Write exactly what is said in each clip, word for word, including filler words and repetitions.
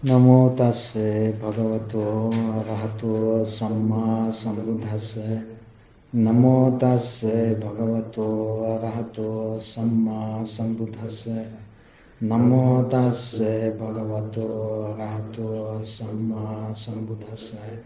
Namo tasse bhagavato arahato samma sambuddhassa. Namo tasse bhagavato arahato samma sambuddhassa. Namo tasse bhagavato arahato samma sambuddhassa.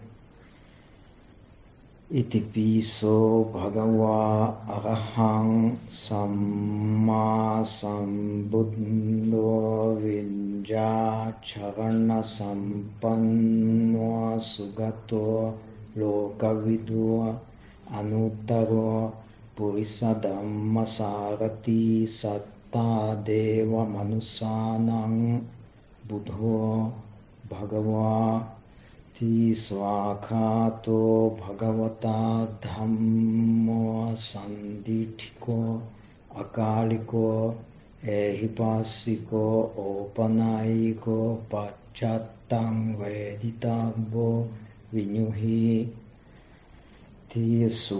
Iti piso bhagava arahang samma sambuddho vinja charana sampanno sugato lokavidu anuttaro purisa dhamma sarati satta deva manusanang buddho bhagava Ti swakhato bhagavata dhammo sandithiko akaliko ehipasiko opanayiko pacchattam veditabo vinyuhi Ti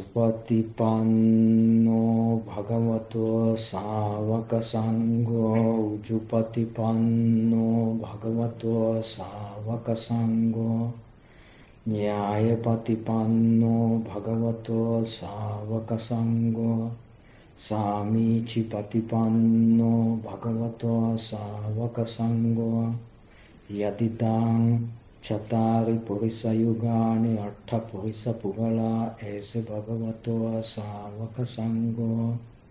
supatipanno bhagavato savaka sangho ujupatipanno bhagavato savaka sangho Nyayapatipanno bhagavato savaka sangho Samicipatipanno bhagavato savaka sangho Yadidang Chatari purisa yugani artha purisa pugala ese bhagavato savaka sangho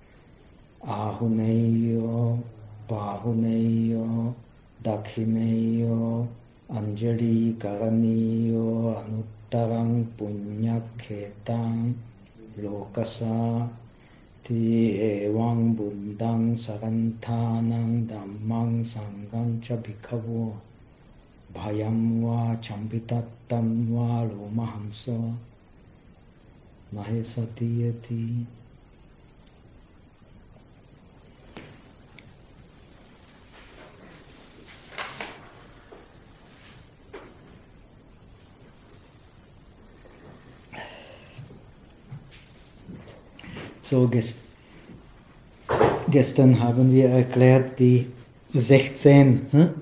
Ahuneyo Pahuneyo Dakhineyo Anjali karaniyo anuttarang punyakhetang lokasa ti evang buddhang saranthanang dhammang sangham cha bhikkhavo bhayam va champitattam va lomahamsa mahesatiyati. So, gest gestern haben wir erklärt die sechzehn, hm?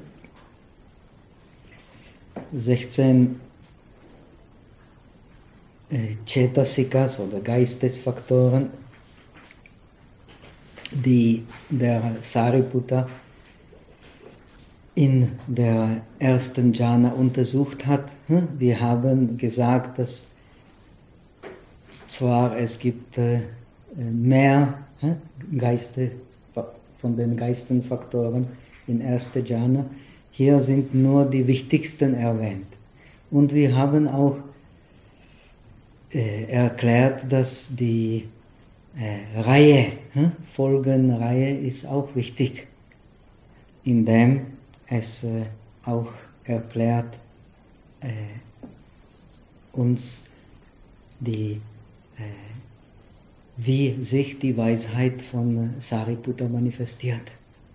sechzehn äh, Cetasikas oder Geistesfaktoren, die der Sariputta in der ersten Jhana untersucht hat. Hm? Wir haben gesagt, dass zwar es gibt äh, mehr äh, Geiste von den Geistenfaktoren in erster Jhana. Hier sind nur die wichtigsten erwähnt. Und wir haben auch äh, erklärt, dass die äh, Reihe, äh, Folgenreihe ist auch wichtig, indem es äh, auch erklärt äh, uns die äh, wie sich die Weisheit von Sariputta manifestiert.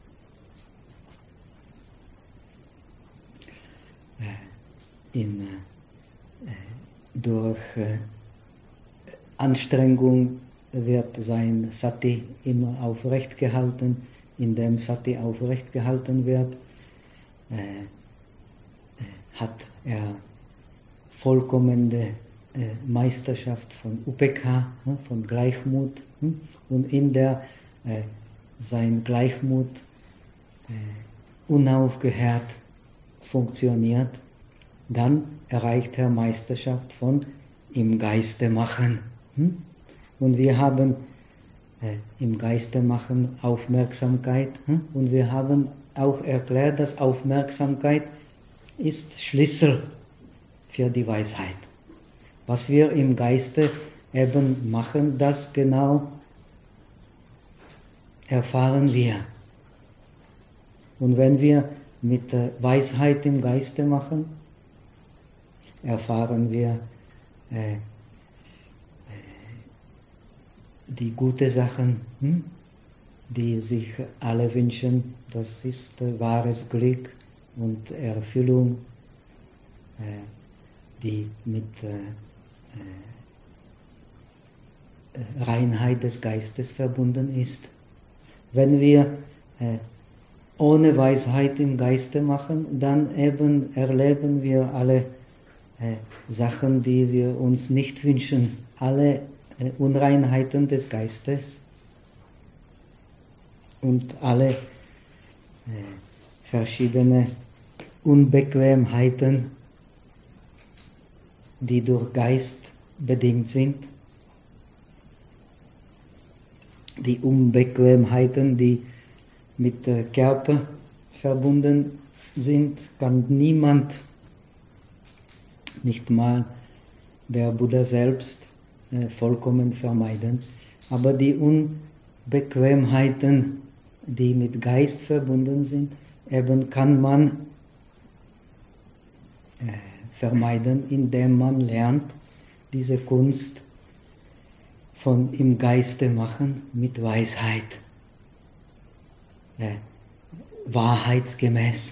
In, durch Anstrengung wird sein Sati immer aufrecht gehalten. Indem Sati aufrecht gehalten wird, hat er vollkommene Meisterschaft von Upekha, von Gleichmut, und in der äh, sein Gleichmut äh, unaufgehört funktioniert, dann erreicht er Meisterschaft von im Geiste machen. Und wir haben äh, im Geiste machen Aufmerksamkeit, und wir haben auch erklärt, dass Aufmerksamkeit ist Schlüssel für die Weisheit. Was wir im Geiste eben machen, das genau erfahren wir. Und wenn wir mit Weisheit im Geiste machen, erfahren wir äh, äh, die guten Sachen, hm? die sich alle wünschen. Das ist äh, wahres Glück und Erfüllung, äh, die mit äh, Reinheit des Geistes verbunden ist. Wenn wir äh, ohne Weisheit im Geiste machen, dann eben erleben wir alle äh, Sachen, die wir uns nicht wünschen, alle äh, Unreinheiten des Geistes und alle äh, verschiedene Unbequemheiten, die durch Geist bedingt sind. Die Unbequemheiten, die mit dem Körper verbunden sind, kann niemand, nicht mal der Buddha selbst, äh, vollkommen vermeiden. Aber die Unbequemheiten, die mit Geist verbunden sind, eben kann man äh, vermeiden, indem man lernt, diese Kunst von im Geiste machen mit Weisheit, äh, wahrheitsgemäß.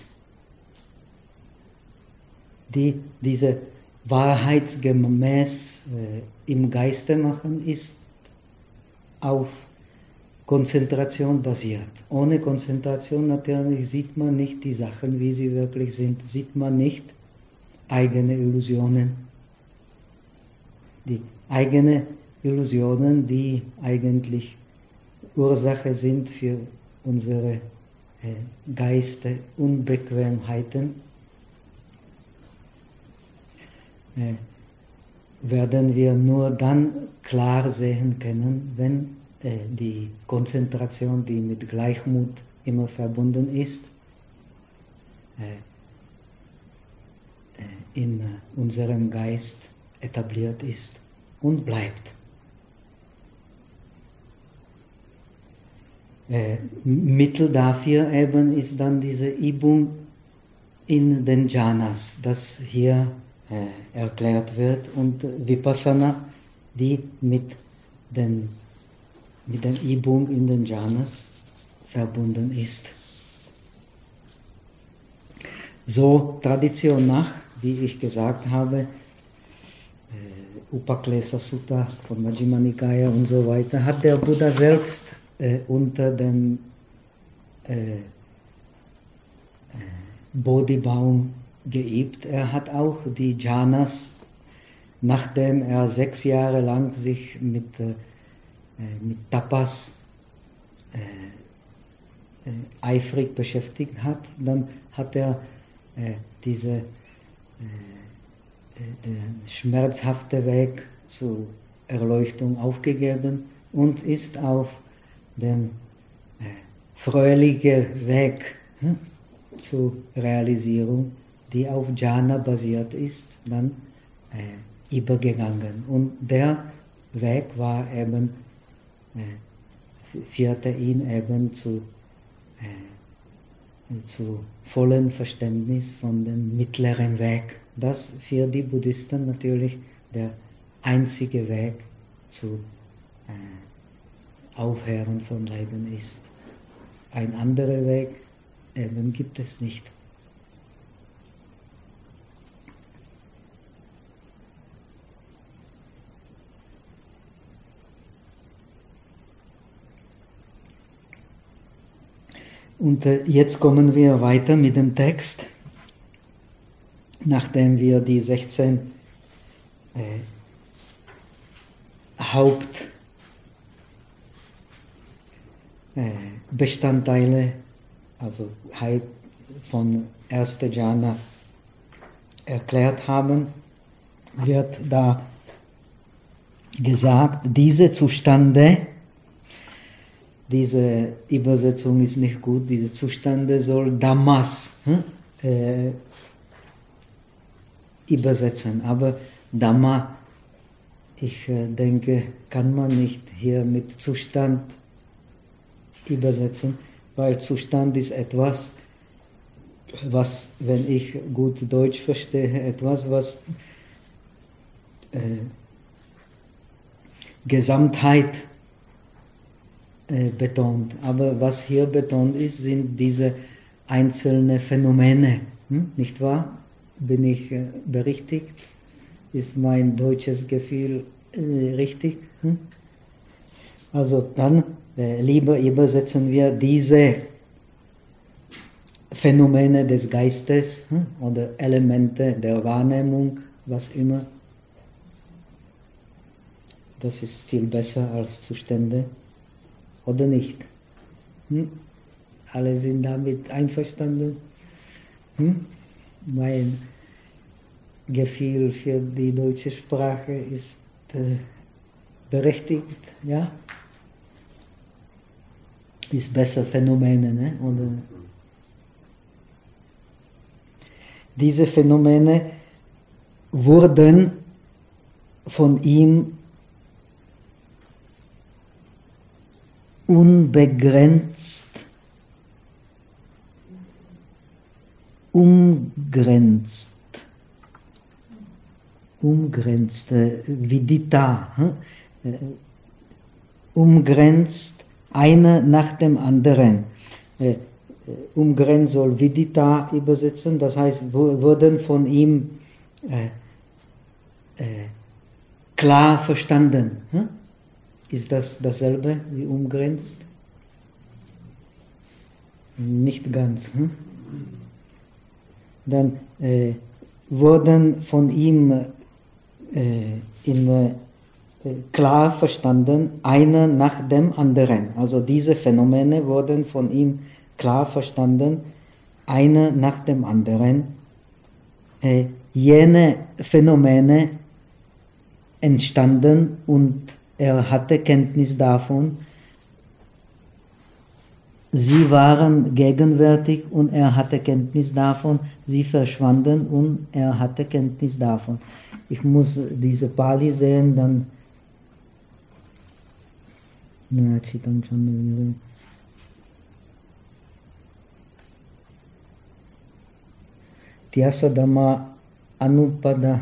Die, diese wahrheitsgemäß äh, im Geiste machen ist auf Konzentration basiert. Ohne Konzentration natürlich sieht man nicht die Sachen, wie sie wirklich sind, sieht man nicht eigene Illusionen. Die eigene Illusionen, die eigentlich Ursache sind für unsere äh, Geiste Unbequemheiten, äh, werden wir nur dann klar sehen können, wenn äh, die Konzentration, die mit Gleichmut immer verbunden ist, äh, äh, in unserem Geist etabliert ist und bleibt. Äh, Mittel dafür eben ist dann diese Übung in den Jhanas, das hier äh, erklärt wird, und Vipassana, die mit, den, mit der Übung in den Jhanas verbunden ist. So Tradition nach, wie ich gesagt habe, äh, Upaklesa Sutta von Majjhima Nikaya und so weiter, hat der Buddha selbst Äh, unter dem äh, äh, Bodhibaum geübt. Er hat auch die Jhanas, nachdem er sechs Jahre lang sich mit, äh, mit Tapas äh, äh, eifrig beschäftigt hat, dann hat er äh, diese äh, den schmerzhaften Weg zur Erleuchtung aufgegeben und ist auf den äh, fröhlichen Weg hm, zur Realisierung, die auf Jhana basiert ist, dann äh, übergegangen. Und der Weg war eben, äh, führte ihn eben zu, äh, zu vollen Verständnis von dem mittleren Weg. Das für die Buddhisten natürlich der einzige Weg zu äh, Aufhören von Leiden ist. Ein anderer Weg eben gibt es nicht. Und äh, jetzt kommen wir weiter mit dem Text, nachdem wir die sechzehn äh, Haupt Bestandteile, also von erster Jhana erklärt haben, wird da gesagt, diese Zustände, diese Übersetzung ist nicht gut, diese Zustände soll Dhammas hm, äh, übersetzen, aber Dhamma, ich äh, denke, kann man nicht hier mit Zustand übersetzen, weil Zustand ist etwas, was, wenn ich gut Deutsch verstehe, etwas, was äh, Gesamtheit äh, betont. Aber was hier betont ist, sind diese einzelnen Phänomene. Hm? Nicht wahr? Bin ich äh, berichtigt? Ist mein deutsches Gefühl äh, richtig? Hm? Also dann Äh, lieber übersetzen wir diese Phänomene des Geistes oder Elemente der Wahrnehmung, was immer. Das ist viel besser als Zustände, oder nicht? Hm? Alle sind damit einverstanden? Hm? Mein Gefühl für die deutsche Sprache ist äh, berechtigt, ja? Ist besser Phänomene, ne? Oder diese Phänomene wurden von ihm unbegrenzt, umgrenzt, umgrenzt, vidita, umgrenzt, einer nach dem anderen. Umgrenzt soll vidita übersetzen, das heißt, wurden von ihm äh, äh, klar verstanden. Hm? Ist das dasselbe wie umgrenzt? Nicht ganz. Hm? Dann äh, wurden von ihm äh, in, äh, klar verstanden, einer nach dem anderen. Also diese Phänomene wurden von ihm klar verstanden, einer nach dem anderen. Äh, jene Phänomene entstanden und er hatte Kenntnis davon. Sie waren gegenwärtig und er hatte Kenntnis davon. Sie verschwanden und er hatte Kenntnis davon. Ich muss diese Pali sehen, dann Tyasadama Anupada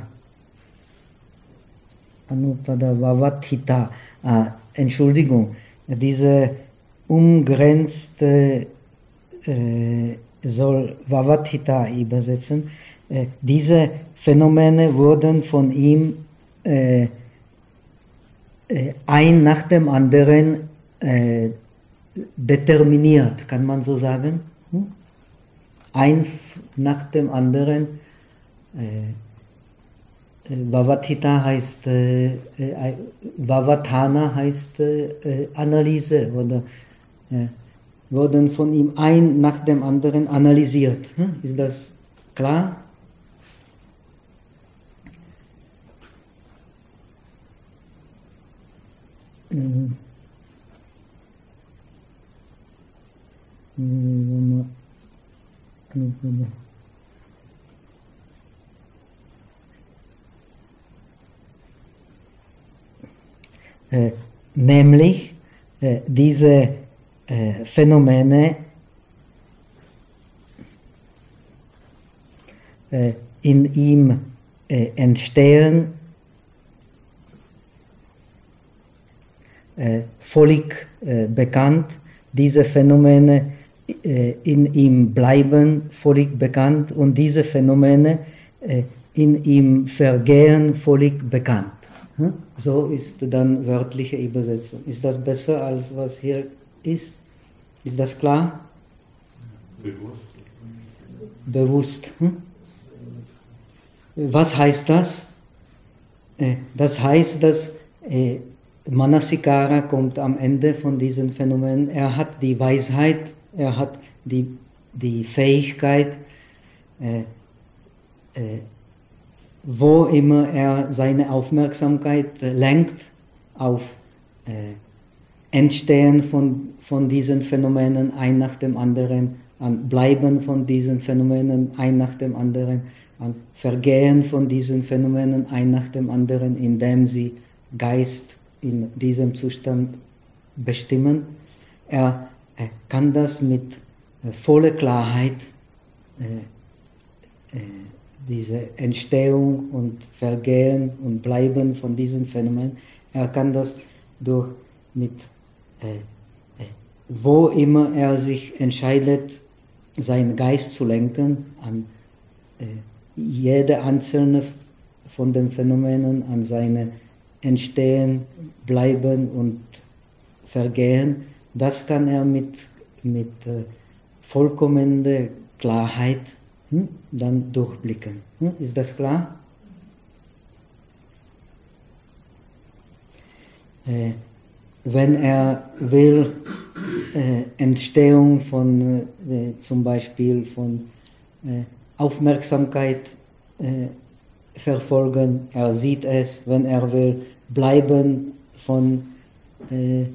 Anupada Vavathita. Ah, Entschuldigung, diese umgrenzte äh, soll Vavathita übersetzen. Äh, diese Phänomene wurden von ihm äh, äh, ein nach dem anderen äh, determiniert, kann man so sagen. Hm? Ein nach dem anderen. Äh, Vavathita heißt, äh, äh, Vavathana heißt äh, Analyse, oder äh, wurden von ihm ein nach dem anderen analysiert. Hm? Ist das klar? Mhm. Mhm. Äh, nämlich äh, diese äh, Phänomene äh, in ihm äh, entstehen, äh, völlig äh, bekannt, diese Phänomene äh, in ihm bleiben völlig bekannt und diese Phänomene äh, in ihm vergehen völlig bekannt. So ist dann wörtliche Übersetzung. Ist das besser als was hier ist? Ist das klar? Bewusst. Bewusst. Hm? Was heißt das? Das heißt, dass Manasikara kommt am Ende von diesen Phänomenen. Er hat die Weisheit, er hat die, die Fähigkeit, äh, äh, wo immer er seine Aufmerksamkeit lenkt auf äh, Entstehen von, von diesen Phänomenen ein nach dem anderen, an Bleiben von diesen Phänomenen ein nach dem anderen, an Vergehen von diesen Phänomenen ein nach dem anderen, indem sie Geist in diesem Zustand bestimmen. Er, er kann das mit äh, voller Klarheit äh, äh, diese Entstehung und Vergehen und Bleiben von diesen Phänomenen, er kann das durch mit, äh, äh, wo immer er sich entscheidet, seinen Geist zu lenken, an äh, jede einzelne von den Phänomenen, an seine Entstehen, Bleiben und Vergehen, das kann er mit, mit äh, vollkommener Klarheit hm, dann durchblicken. Hm, ist das klar? Äh, wenn er will, äh, Entstehung von äh, zum Beispiel von äh, Aufmerksamkeit äh, verfolgen, er sieht es. Wenn er will bleiben von, äh,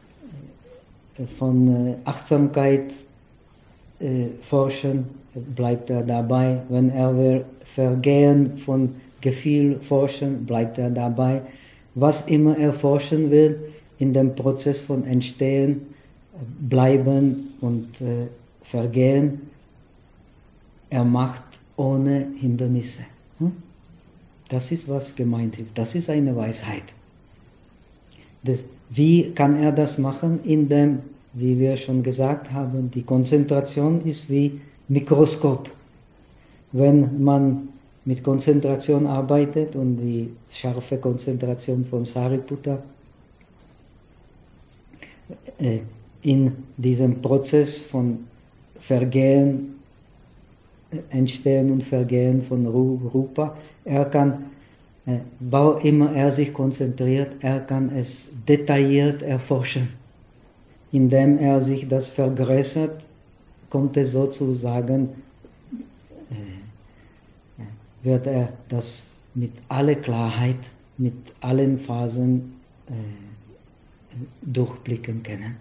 von äh, Achtsamkeit äh, forschen, bleibt er dabei. Wenn er will Vergehen von Gefühl forschen, bleibt er dabei. Was immer er forschen will, in dem Prozess von Entstehen, Bleiben und äh, Vergehen, er macht ohne Hindernisse. Hm? Das ist, was gemeint ist. Das ist eine Weisheit. Das, wie kann er das machen? Indem, wie wir schon gesagt haben, die Konzentration ist wie Mikroskop. Wenn man mit Konzentration arbeitet und die scharfe Konzentration von Sariputta äh, in diesem Prozess von Vergehen, Entstehen und Vergehen von Rupa, er kann, äh, wo immer er sich konzentriert, er kann es detailliert erforschen. Indem er sich das vergrößert, kommt es sozusagen, äh, wird er das mit aller Klarheit, mit allen Phasen äh, durchblicken können.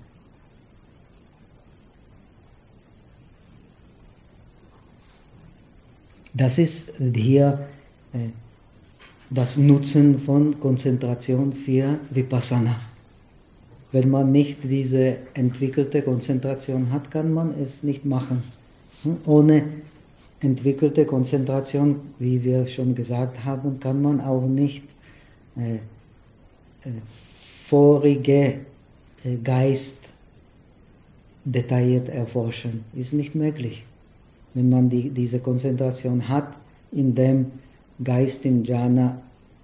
Das ist hier äh, das Nutzen von Konzentration für Vipassana. Wenn man nicht diese entwickelte Konzentration hat, kann man es nicht machen. Ohne entwickelte Konzentration, wie wir schon gesagt haben, kann man auch nicht äh, äh, vorige äh, Geist detailliert erforschen. Ist nicht möglich. Wenn man die, diese Konzentration hat, in dem Geist in Jhana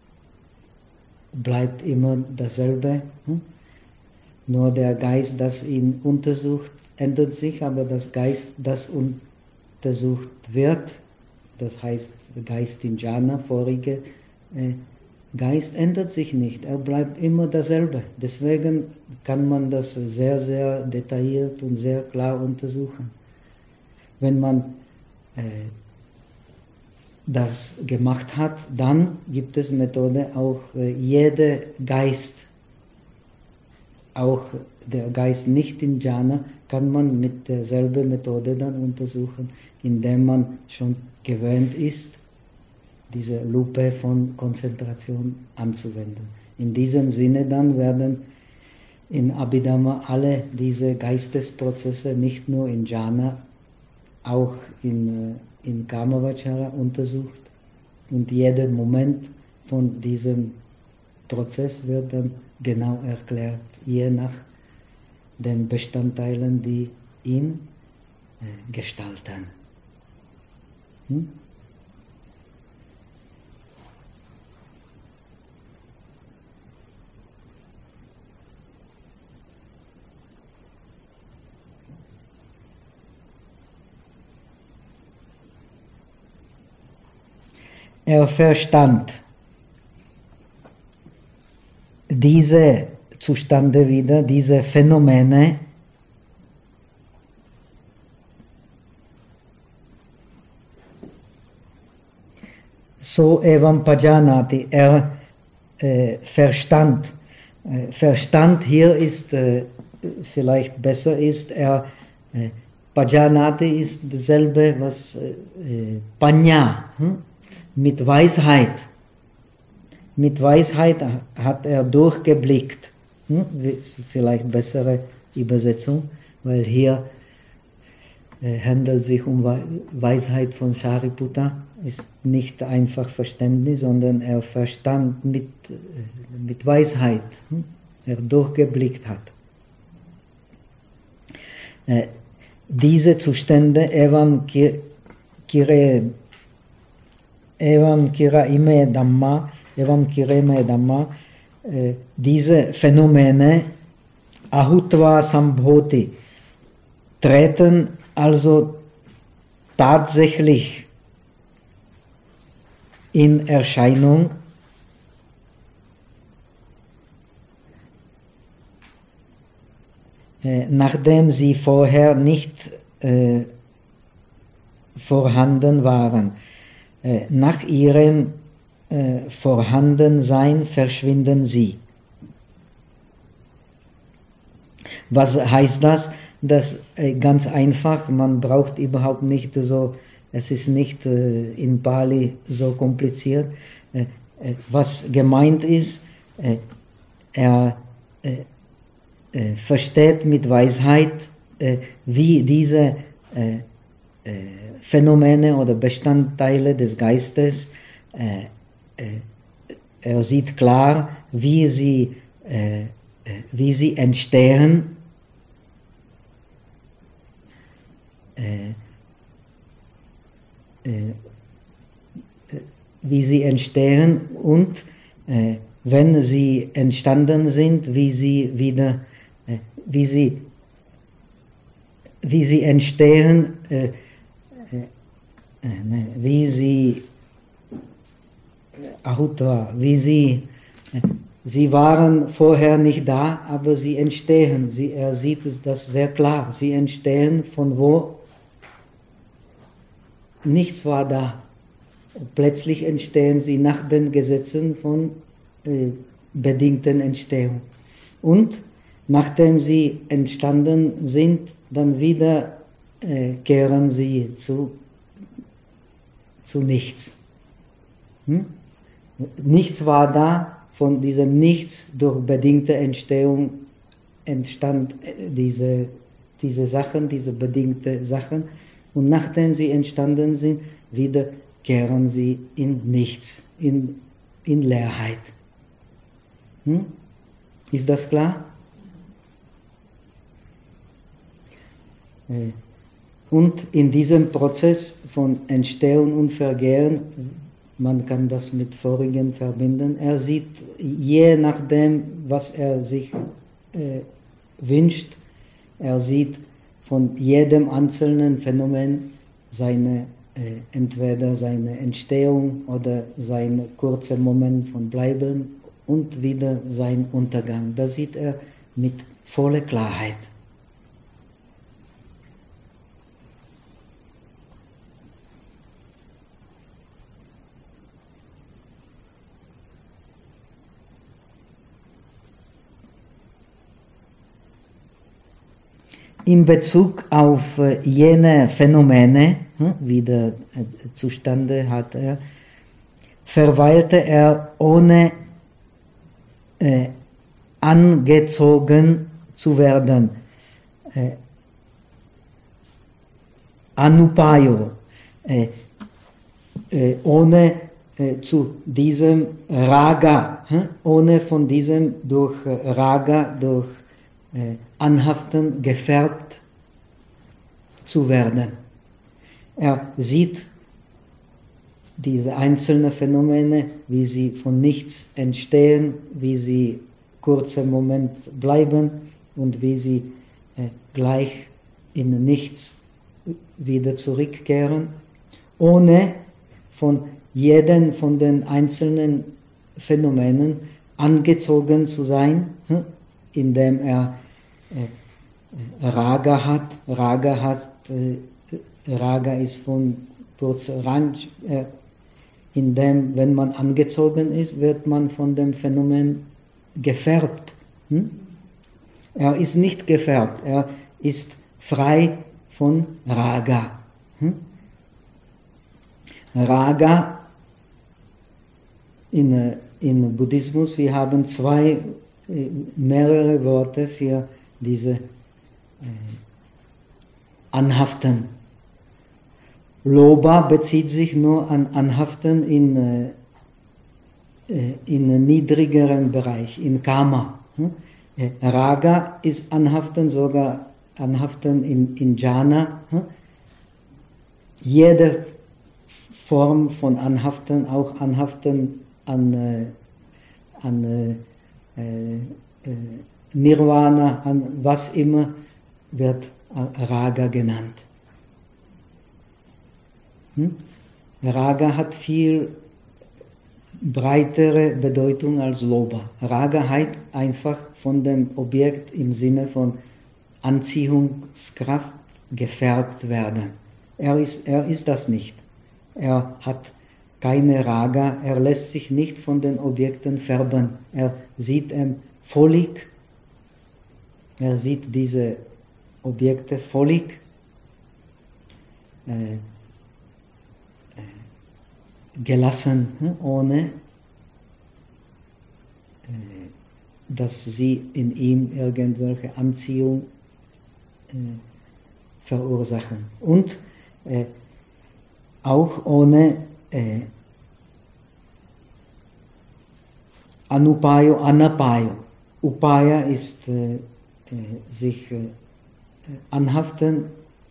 bleibt immer dasselbe. Hm? Nur der Geist, das ihn untersucht, ändert sich, aber das Geist, das untersucht wird, das heißt Geist in Jhana, vorige äh, Geist, ändert sich nicht. Er bleibt immer dasselbe. Deswegen kann man das sehr, sehr detailliert und sehr klar untersuchen. Wenn man äh, das gemacht hat, dann gibt es Methode, auch äh, jeder Geist, auch der Geist nicht in Jhana, kann man mit derselben Methode dann untersuchen, indem man schon gewöhnt ist, diese Lupe von Konzentration anzuwenden. In diesem Sinne dann werden in Abhidhamma alle diese Geistesprozesse, nicht nur in Jhana, auch in, in Kamavachara untersucht, und jeder Moment von diesem Prozess wird dann genau erklärt, je nach den Bestandteilen, die ihn äh, gestalten. Hm? Er verstand diese Zustände wieder, diese Phänomene, so evam pajanati, er äh, verstand. Äh, Verstand hier ist, äh, vielleicht besser ist, er äh, pajanati ist dasselbe, was äh, Panya, hm? mit Weisheit. Mit Weisheit hat er durchgeblickt. Hm? Vielleicht bessere Übersetzung, weil hier äh, handelt es sich um Weisheit von Sariputta. Ist nicht einfach Verständnis, sondern er verstand mit, äh, mit Weisheit. Hm? Er durchgeblickt hat. Äh, diese Zustände, evam kire, evam kira ime dhamma, evam kireme dhamma, äh, diese Phänomene, ahutva sambhoti, treten also tatsächlich in Erscheinung, äh, nachdem sie vorher nicht äh, vorhanden waren. Äh, nach ihrem äh, Vorhandensein verschwinden sie. Was heißt das? Das äh, ganz einfach, man braucht überhaupt nicht so, es ist nicht äh, in Pali so kompliziert. Äh, äh, was gemeint ist, äh, er äh, äh, versteht mit Weisheit, äh, wie diese äh, äh, Phänomene oder Bestandteile des Geistes, äh, äh, er sieht klar, wie sie, äh, wie sie entstehen, äh, äh, wie sie entstehen und äh, wenn sie entstanden sind, wie sie wieder, äh, wie sie, wie sie entstehen, äh, äh, äh, wie sie, Ahutva, wie sie, äh, sie waren vorher nicht da, aber sie entstehen. Sie, er sieht das sehr klar. Sie entstehen von wo? Nichts war da. Plötzlich entstehen sie nach den Gesetzen von äh, bedingten Entstehung. Und nachdem sie entstanden sind, dann wieder äh, kehren sie zu, zu nichts. Hm? Nichts war da, von diesem Nichts durch bedingte Entstehung entstand äh, diese, diese Sachen, diese bedingte Sachen. Und nachdem sie entstanden sind, wieder kehren sie in Nichts, in, in Leerheit. Hm? Ist das klar? Und in diesem Prozess von Entstehung und Vergehen, man kann das mit vorigen verbinden, er sieht, je nachdem, was er sich äh, wünscht, er sieht von jedem einzelnen Phänomen seine, äh, entweder seine Entstehung oder sein kurzer Moment von Bleiben und wieder sein Untergang. Das sieht er mit voller Klarheit. In Bezug auf jene Phänomene, wie der Zustande hat er, verweilte er ohne äh, angezogen zu werden. Äh, Anupayo, äh, äh, ohne äh, zu diesem Raga, äh, ohne von diesem durch Raga, durch äh, Anhaften gefärbt zu werden. Er sieht diese einzelnen Phänomene, wie sie von nichts entstehen, wie sie kurzen Moment bleiben und wie sie äh, gleich in nichts wieder zurückkehren, ohne von jedem von den einzelnen Phänomenen angezogen zu sein, hm? indem er äh, Raga hat. Raga hat, äh, Raga ist von Rang, äh, indem, wenn man angezogen ist, wird man von dem Phänomen gefärbt. Hm? Er ist nicht gefärbt, er ist frei von Raga. Hm? Raga in, in Buddhismus, wir haben zwei, mehrere Worte für diese äh, Anhaften. Loba bezieht sich nur an Anhaften in, äh, in niedrigeren Bereich, in Kama. Hm? Äh, Raga ist Anhaften, sogar Anhaften in, in Jhana. Hm? Jede Form von Anhaften, auch Anhaften an, äh, an äh, äh, Nirvana, an was immer, wird Raga genannt. Hm? Raga hat viel breitere Bedeutung als Loba. Raga heißt einfach von dem Objekt im Sinne von Anziehungskraft gefärbt werden. Er ist, er ist das nicht. Er hat keine Raga, er lässt sich nicht von den Objekten färben. Er sieht ihn völlig, er sieht diese Objekte völlig äh, gelassen, ohne äh, dass sie in ihm irgendwelche Anziehung äh, verursachen. Und äh, auch ohne äh, Anupayo, Anapayo. Upaya ist äh, äh, sich äh, anhaften,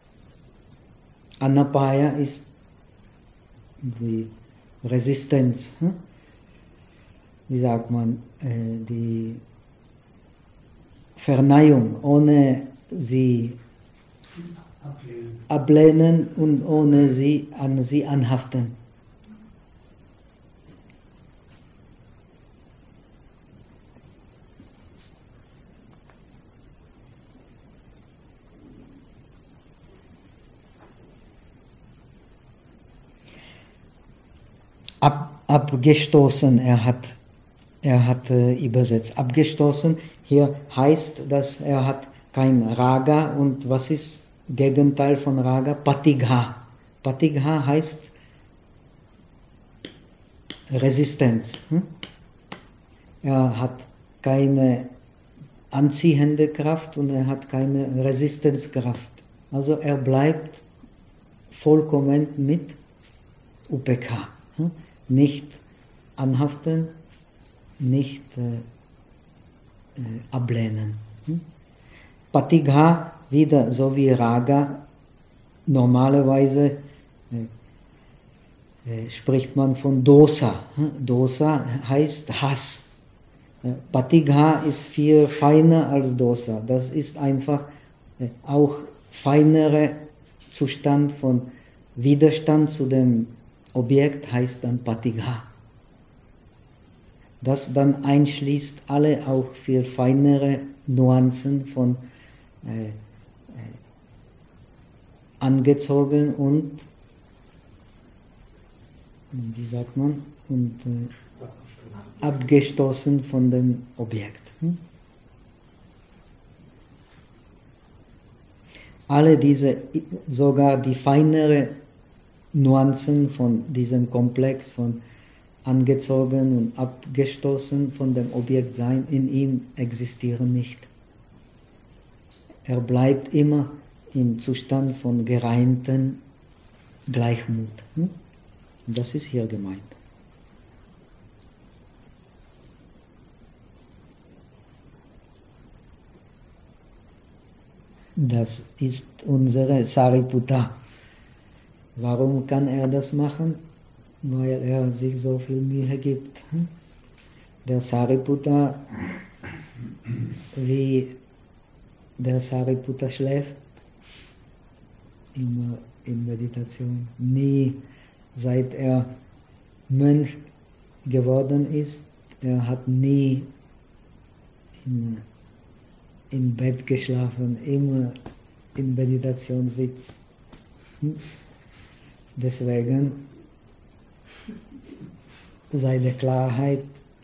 Anapaya ist die Resistenz. Hm? Wie sagt man, äh, die Verneigung, ohne sie ablehnen, ablehnen und ohne sie an sie anhaften. Ab, abgestoßen, er hat, er hat äh, übersetzt. Abgestoßen, hier heißt, dass er hat kein Raga und was ist Gegenteil von Raga? Patigha. Patigha heißt Resistenz. Hm? Er hat keine anziehende Kraft und er hat keine Resistenzkraft. Also er bleibt vollkommen mit U P K. Hm? Nicht anhaften, nicht äh, äh, ablehnen. Hm? Patigha, wieder so wie Raga, normalerweise äh, äh, spricht man von Dosa. Hm? Dosa heißt Hass. Äh, Patigha ist viel feiner als Dosa. Das ist einfach äh, auch feinere Zustand von Widerstand zu dem Objekt heißt dann Patigha. Das dann einschließt alle auch viel feinere Nuancen von äh, äh, angezogen und, wie sagt man, und äh, abgestoßen von dem Objekt. Hm? Alle diese, sogar die feinere Nuancen von diesem Komplex von angezogen und abgestoßen von dem Objektsein in ihm existieren nicht. Er bleibt immer im Zustand von gereinten Gleichmut. Das ist hier gemeint. Das ist unsere Sariputta. Warum kann er das machen? Weil er sich so viel Mühe gibt. Der Sariputta, wie der Sariputta schläft, immer in Meditation. Nie, seit er Mönch geworden ist, er hat nie in, im Bett geschlafen, immer in Meditation sitzt. Deswegen seine Klarheit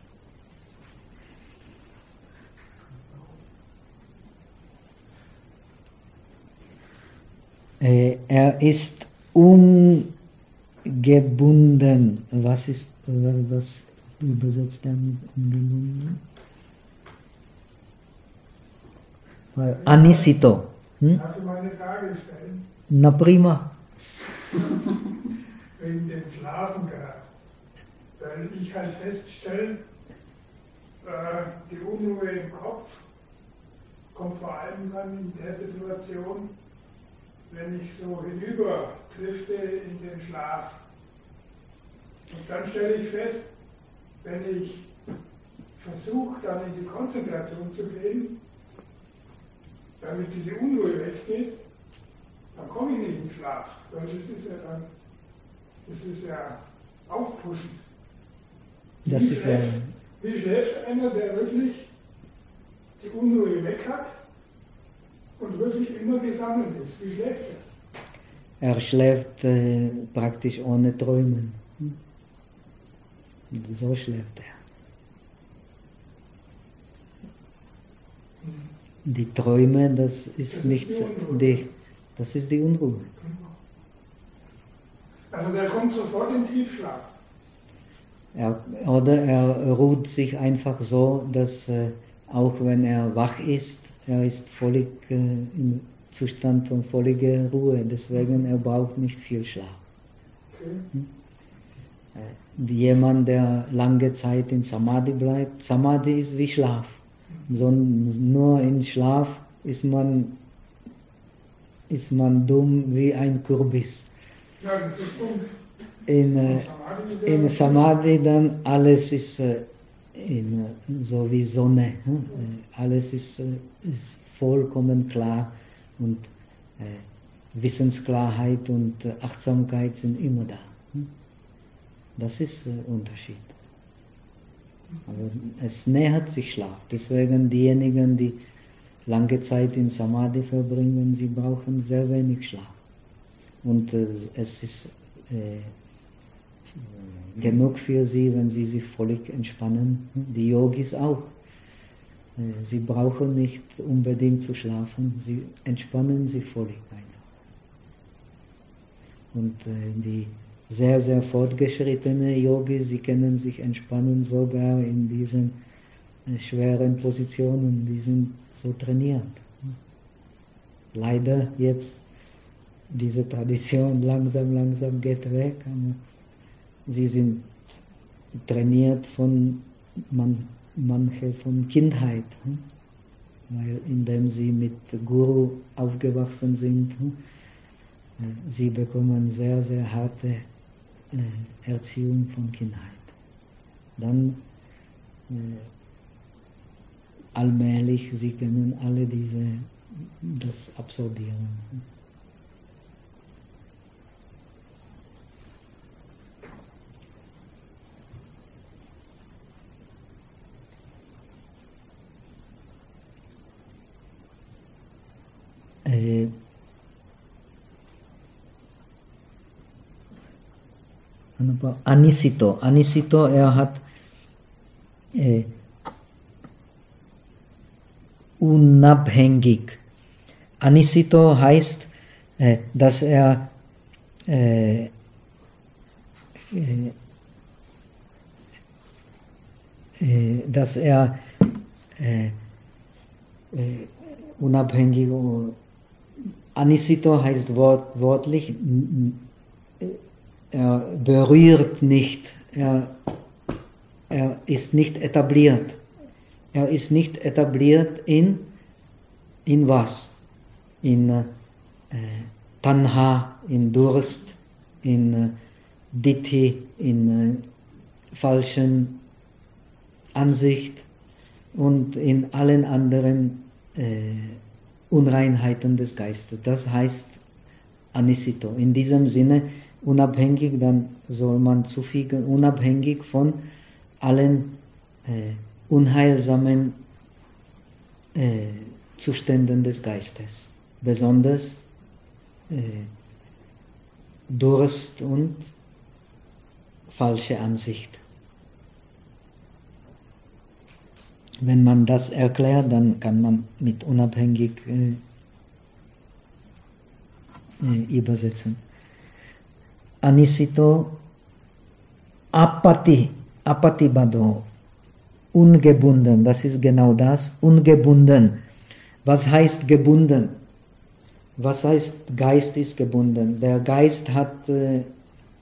äh, er ist ungebunden. Was ist, was übersetzt er mit ungebunden? Anisito. Hm? Darf ich mal eine Frage stellen? Na prima. Wegen dem Schlafen gerade. Weil ich halt feststelle, äh, die Unruhe im Kopf kommt vor allem dann in der Situation, wenn ich so hinüber drifte in den Schlaf. Und dann stelle ich fest, wenn ich versuche, dann in die Konzentration zu gehen, damit diese Unruhe weggeht, dann komme ich nicht in den Schlaf, weil das ist ja dann Das ist ja aufpushend. Das Wie ist schläft, ja, wie schläft einer, der wirklich die Unruhe weg hat und wirklich immer gesammelt ist? Wie schläft er? er schläft äh, praktisch ohne Träumen. So schläft er. Die Träume, das ist Das ist nichts, die Unruhe. die, das ist die Unruhe. Also der kommt sofort in Tiefschlaf. Er, oder er ruht sich einfach so, dass äh, auch wenn er wach ist, er ist völlig äh, im Zustand von völliger Ruhe. Deswegen er braucht nicht viel Schlaf. Okay. Äh, jemand, der lange Zeit in Samadhi bleibt, Samadhi ist wie Schlaf. So, nur in Schlaf ist man, ist man dumm wie ein Kürbis. Ja, das ist dumm. In, äh, in Samadhi dann alles ist, äh, in, so wie Sonne. Hm? Alles ist, äh, ist vollkommen klar und äh, Wissensklarheit und äh, Achtsamkeit sind immer da. Hm? Das ist der äh, Unterschied. Aber es nähert sich Schlaf. Deswegen diejenigen, die lange Zeit in Samadhi verbringen, sie brauchen sehr wenig Schlaf. Und äh, es ist äh, genug für sie, wenn sie sich völlig entspannen. Die Yogis auch. Äh, sie brauchen nicht unbedingt zu schlafen, sie entspannen sich völlig einfach. Und äh, die sehr, sehr fortgeschrittene Yogis, sie können sich entspannen sogar in diesen äh, schweren Positionen, die sind so trainiert. Leider jetzt diese Tradition langsam, langsam geht weg, aber sie sind trainiert von man, manche von Kindheit, weil indem sie mit Guru aufgewachsen sind, sie bekommen sehr, sehr harte Erziehung von Kindheit. Dann äh, allmählich, sie können alle diese, das absorbieren. Äh, Anisito. Anisito, er hat äh, unabhängig. Anisito heißt, äh, dass er äh, äh, äh, dass er äh, äh, unabhängig. Anisito heißt wort, wörtlich, er berührt nicht, er, er ist nicht etabliert. Er ist nicht etabliert in, in was? In äh, Tanha, in Durst, in äh, Ditthi, in äh, falschen Ansicht und in allen anderen äh, Unreinheiten des Geistes. Das heißt Anisito. In diesem Sinne unabhängig, dann soll man zufügen, unabhängig von allen äh, unheilsamen äh, Zuständen des Geistes. Besonders äh, Durst und falsche Ansicht. Wenn man das erklärt, dann kann man mit unabhängig äh, äh, übersetzen. Anisito Apati, Apati Bado, ungebunden, das ist genau das, ungebunden. Was heißt gebunden? Was heißt Geist ist gebunden? Der Geist hat, äh, äh,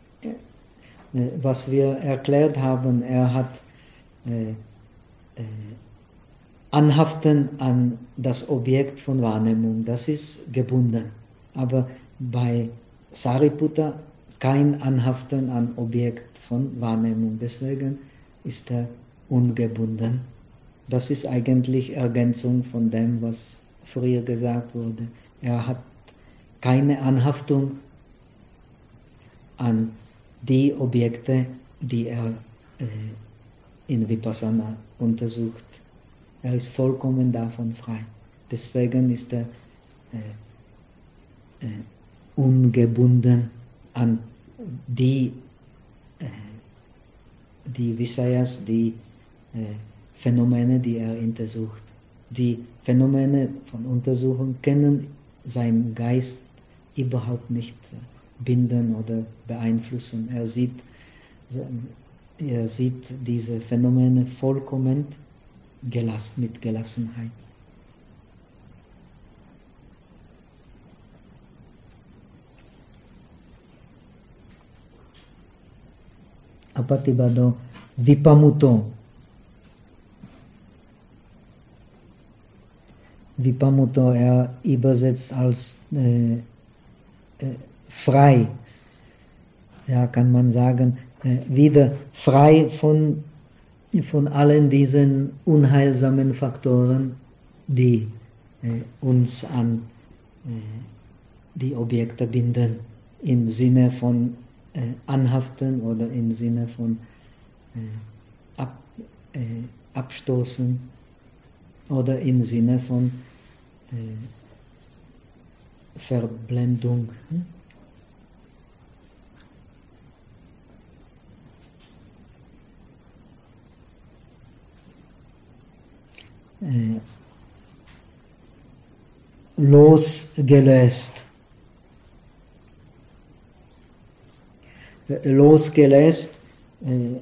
was wir erklärt haben, er hat äh, äh, Anhaften an das Objekt von Wahrnehmung, das ist gebunden. Aber bei Sariputta kein Anhaften an Objekt von Wahrnehmung. Deswegen ist er ungebunden. Das ist eigentlich Ergänzung von dem, was früher gesagt wurde. Er hat keine Anhaftung an die Objekte, die er äh, in Vipassana untersucht. Er ist vollkommen davon frei. Deswegen ist er äh, äh, ungebunden an die, äh, die Visayas, die äh, Phänomene, die er untersucht. Die Phänomene von Untersuchung können seinen Geist überhaupt nicht binden oder beeinflussen. Er sieht, er sieht diese Phänomene vollkommen gelassen, mit Gelassenheit. Apatibado Vipamuto. Vipamuto, er übersetzt als äh, äh, frei, ja, kann man sagen, äh, wieder frei von, von allen diesen unheilsamen Faktoren, die äh, uns an äh, die Objekte binden, im Sinne von äh, Anhaften oder im Sinne von äh, ab, äh, Abstoßen oder im Sinne von äh, Verblendung. Hm? Äh, losgelöst. Losgelöst. Äh,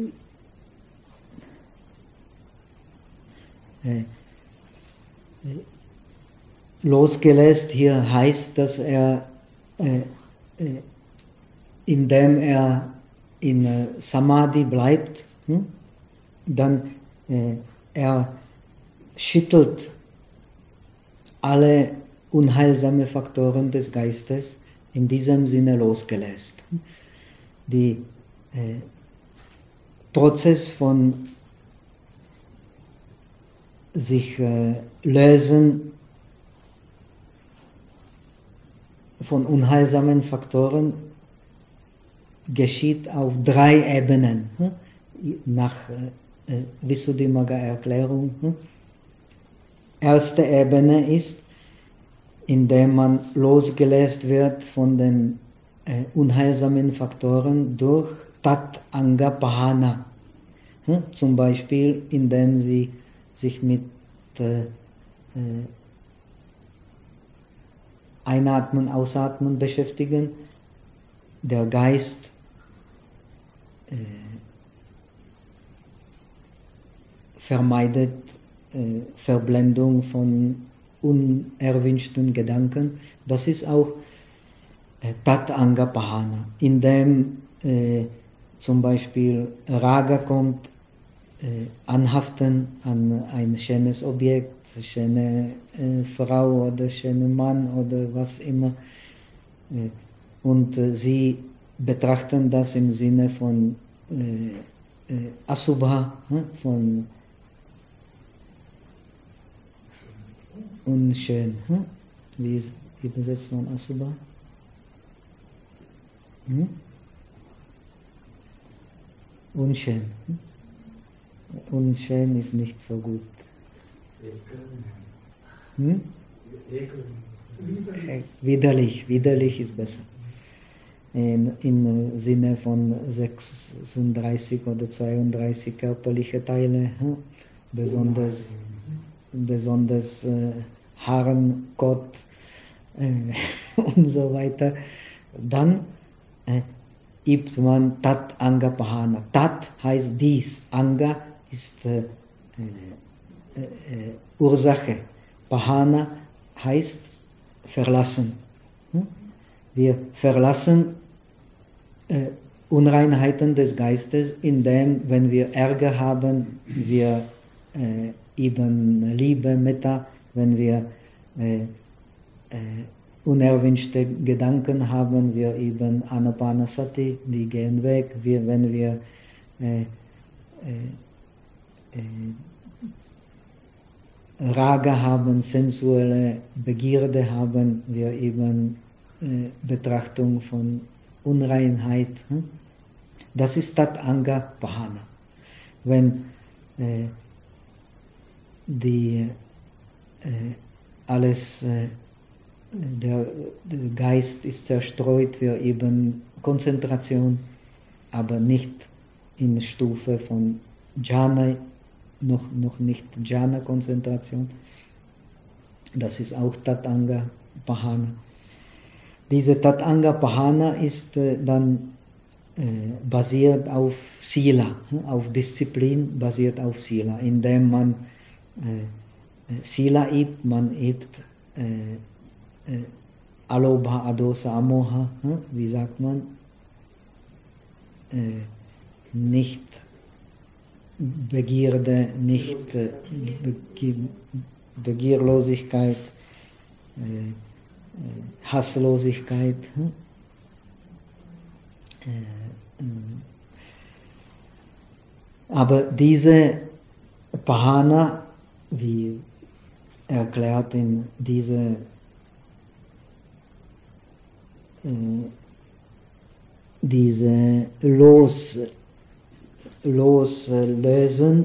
äh, Losgelöst hier heißt, dass er, äh, äh, indem er in äh, Samadhi bleibt, hm, dann äh, er schüttelt alle unheilsamen Faktoren des Geistes, in diesem Sinne losgelöst. Der äh, Prozess von sich äh, lösen von unheilsamen Faktoren geschieht auf drei Ebenen. Hm? Nach äh, Visuddhimagga Erklärung. Hm? Erste Ebene ist, indem man losgelöst wird von den äh, unheilsamen Faktoren durch Tat Anga Pahana. Hm? Zum Beispiel, indem sie sich mit äh, äh, Einatmen, Ausatmen beschäftigen, der Geist äh, vermeidet äh, Verblendung von unerwünschten Gedanken. Das ist auch äh, Tat Anga Pahana, indem äh, zum Beispiel Raga kommt, äh, anhaften an ein schönes Objekt, schöne äh, Frau oder schönen Mann oder was immer. Äh, und äh, sie betrachten das im Sinne von äh, äh, Asubha, äh, von unschön. Äh? Wie übersetzt man Asubha? Hm? Unschön. Hm? Unschön ist nicht so gut. Hm? Widerlich. Widerlich, widerlich ist besser. In, im Sinne von sechsunddreißig oder zweiunddreißig körperliche Teile, hm? besonders, besonders äh, Haaren, Gott äh, und so weiter. Dann äh, übt man Tat Anga Pahana. Tat heißt dies, Anga ist äh, äh, äh, Ursache. Pahana heißt verlassen. Hm? Wir verlassen äh, Unreinheiten des Geistes, indem, wenn wir Ärger haben, wir äh, eben Liebe, Metta, wenn wir äh, äh, unerwünschte Gedanken haben, wir eben Anapanasati, die gehen weg. Wir, wenn wir äh, äh, äh, Raga haben, sensuelle Begierde haben, wir eben äh, Betrachtung von Unreinheit. Hm? Das ist Tat-Anga Pahana. Wenn äh, die, äh, alles, äh, der, der Geist ist zerstreut, wir eben Konzentration, aber nicht in Stufe von Jhana, noch, noch nicht Jhana-Konzentration. Das ist auch Tat-Anga Pahana. Diese Tat-Anga Pahana ist äh, dann äh, basiert auf Sila, auf Disziplin, basiert auf Sila, indem man äh, Sila übt, man übt äh, äh, Alobha, Adosa, Amoha, wie sagt man, äh, nicht Begierde, nicht äh, Begier, Begierlosigkeit, äh, Hasslosigkeit. Äh, aber diese Pahana, wie erklärt in diese äh, diese Los, Loslösen,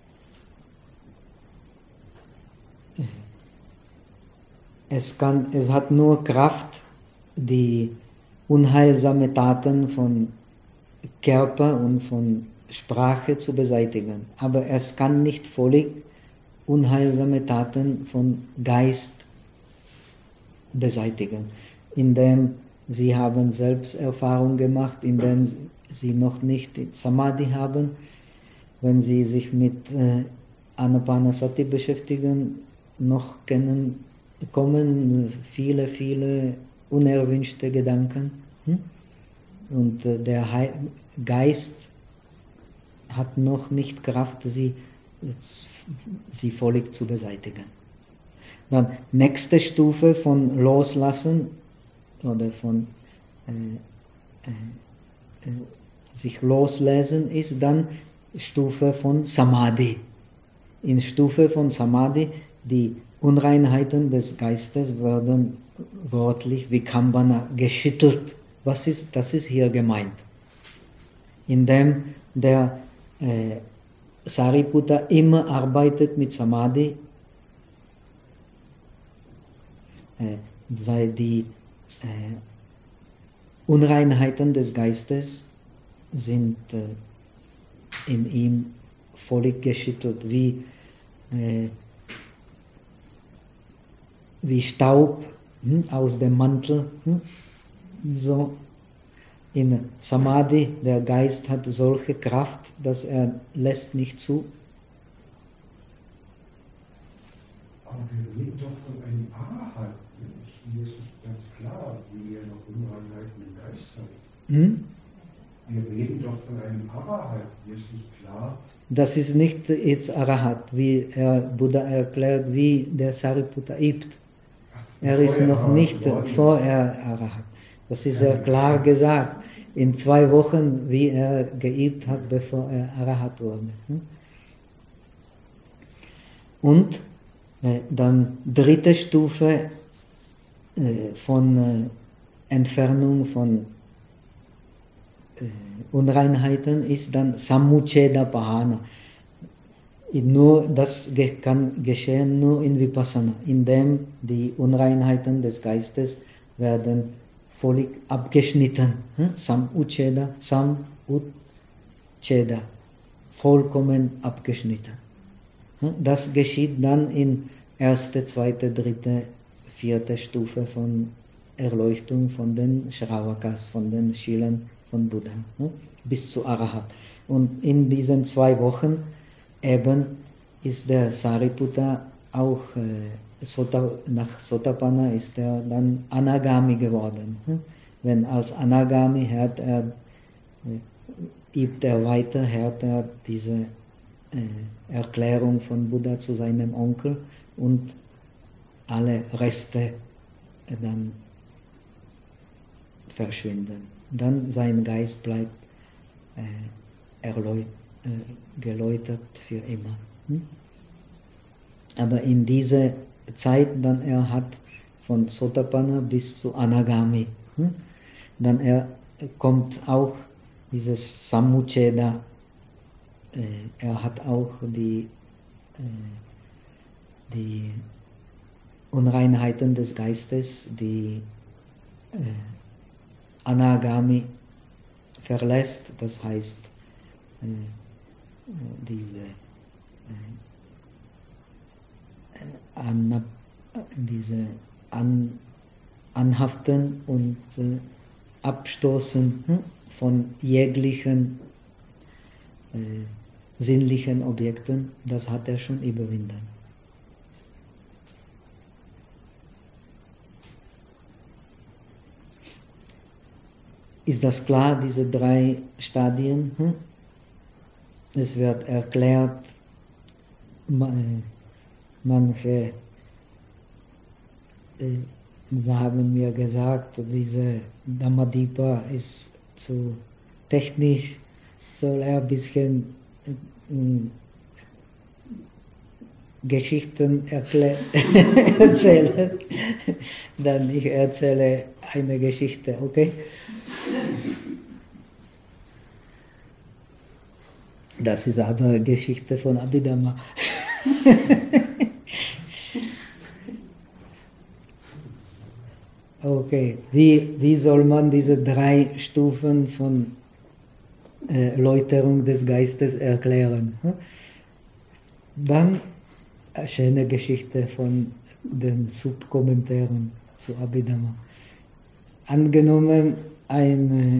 es, kann, es hat nur Kraft, die unheilsame Taten von Körper und von Sprache zu beseitigen. Aber es kann nicht völlig unheilsame Taten von Geist beseitigen, indem sie haben Selbsterfahrung gemacht, indem sie noch nicht Samadhi haben. Wenn sie sich mit äh, Anapanasati beschäftigen, noch kennen, kommen viele, viele unerwünschte Gedanken. Hm? Und äh, der He Geist hat noch nicht Kraft, sie, sie völlig zu beseitigen. Dann nächste Stufe von Loslassen oder von äh, äh, äh, sich loslesen ist dann Stufe von Samadhi. In Stufe von Samadhi, die Unreinheiten des Geistes werden wörtlich wie Kambana geschüttelt. Was ist, das ist hier gemeint. Indem der äh, Sariputta immer arbeitet mit Samadhi, äh, sei die äh, Unreinheiten des Geistes sind äh, in ihm völlig geschüttelt, wie, äh, wie Staub hm, aus dem Mantel. Hm, so. In Samadhi, der Geist hat solche Kraft, dass er lässt nicht zu. Aber wir reden doch von einem Arahat. Hier ist nicht ganz klar, wie er noch Unreinheiten im Geist hat. Hm? Wir reden doch von einem Arahat. Hier ist nicht klar. Das ist nicht jetzt Arahat, wie er Buddha erklärt, wie der Sariputta übt. Er ist noch nicht vorher Arahat. Das ist sehr klar gesagt. In zwei Wochen, wie er geübt hat, bevor er Arahat wurde. Und äh, dann dritte Stufe äh, von äh, Entfernung von äh, Unreinheiten ist dann Sammucheda Pahana. Nur, das kann geschehen nur in Vipassana, indem die Unreinheiten des Geistes werden völlig abgeschnitten. Sam Ucheda, Sam Ucheda, vollkommen abgeschnitten. Das geschieht dann in erste, zweite, dritte, vierte Stufe von Erleuchtung von den Shravakas, von den Schülern von Buddha, bis zu Arahat. Und in diesen zwei Wochen eben ist der Sariputta auch äh, Sota, nach Sotapanna ist er dann Anagami geworden. Wenn als Anagami hört er, übt er weiter, hört er diese äh, Erklärung von Buddha zu seinem Onkel und alle Reste äh, dann verschwinden. Dann sein Geist bleibt äh, erläut, äh, geläutert für immer. Hm? Aber in dieser Zeit, dann er hat von Sotapanna bis zu Anagami, hm? dann er kommt auch dieses Samucheda, äh, er hat auch die, äh, die Unreinheiten des Geistes, die äh, Anagami verlässt, das heißt, äh, diese, äh, an, diese an, Anhaften und äh, Abstoßen hm, von jeglichen äh, sinnlichen Objekten, das hat er schon überwunden. Ist das klar, diese drei Stadien? Hm? Es wird erklärt, manche äh, haben mir gesagt, diese Dhammadipa ist zu technisch, soll er ein bisschen äh, Geschichten erzählen. Dann ich erzähle eine Geschichte, okay? Das ist aber eine Geschichte von Abhidhamma. Okay, wie, wie soll man diese drei Stufen von äh, Läuterung des Geistes erklären? Dann eine schöne Geschichte von den Subkommentaren zu Abhidhamma. Angenommen, ein,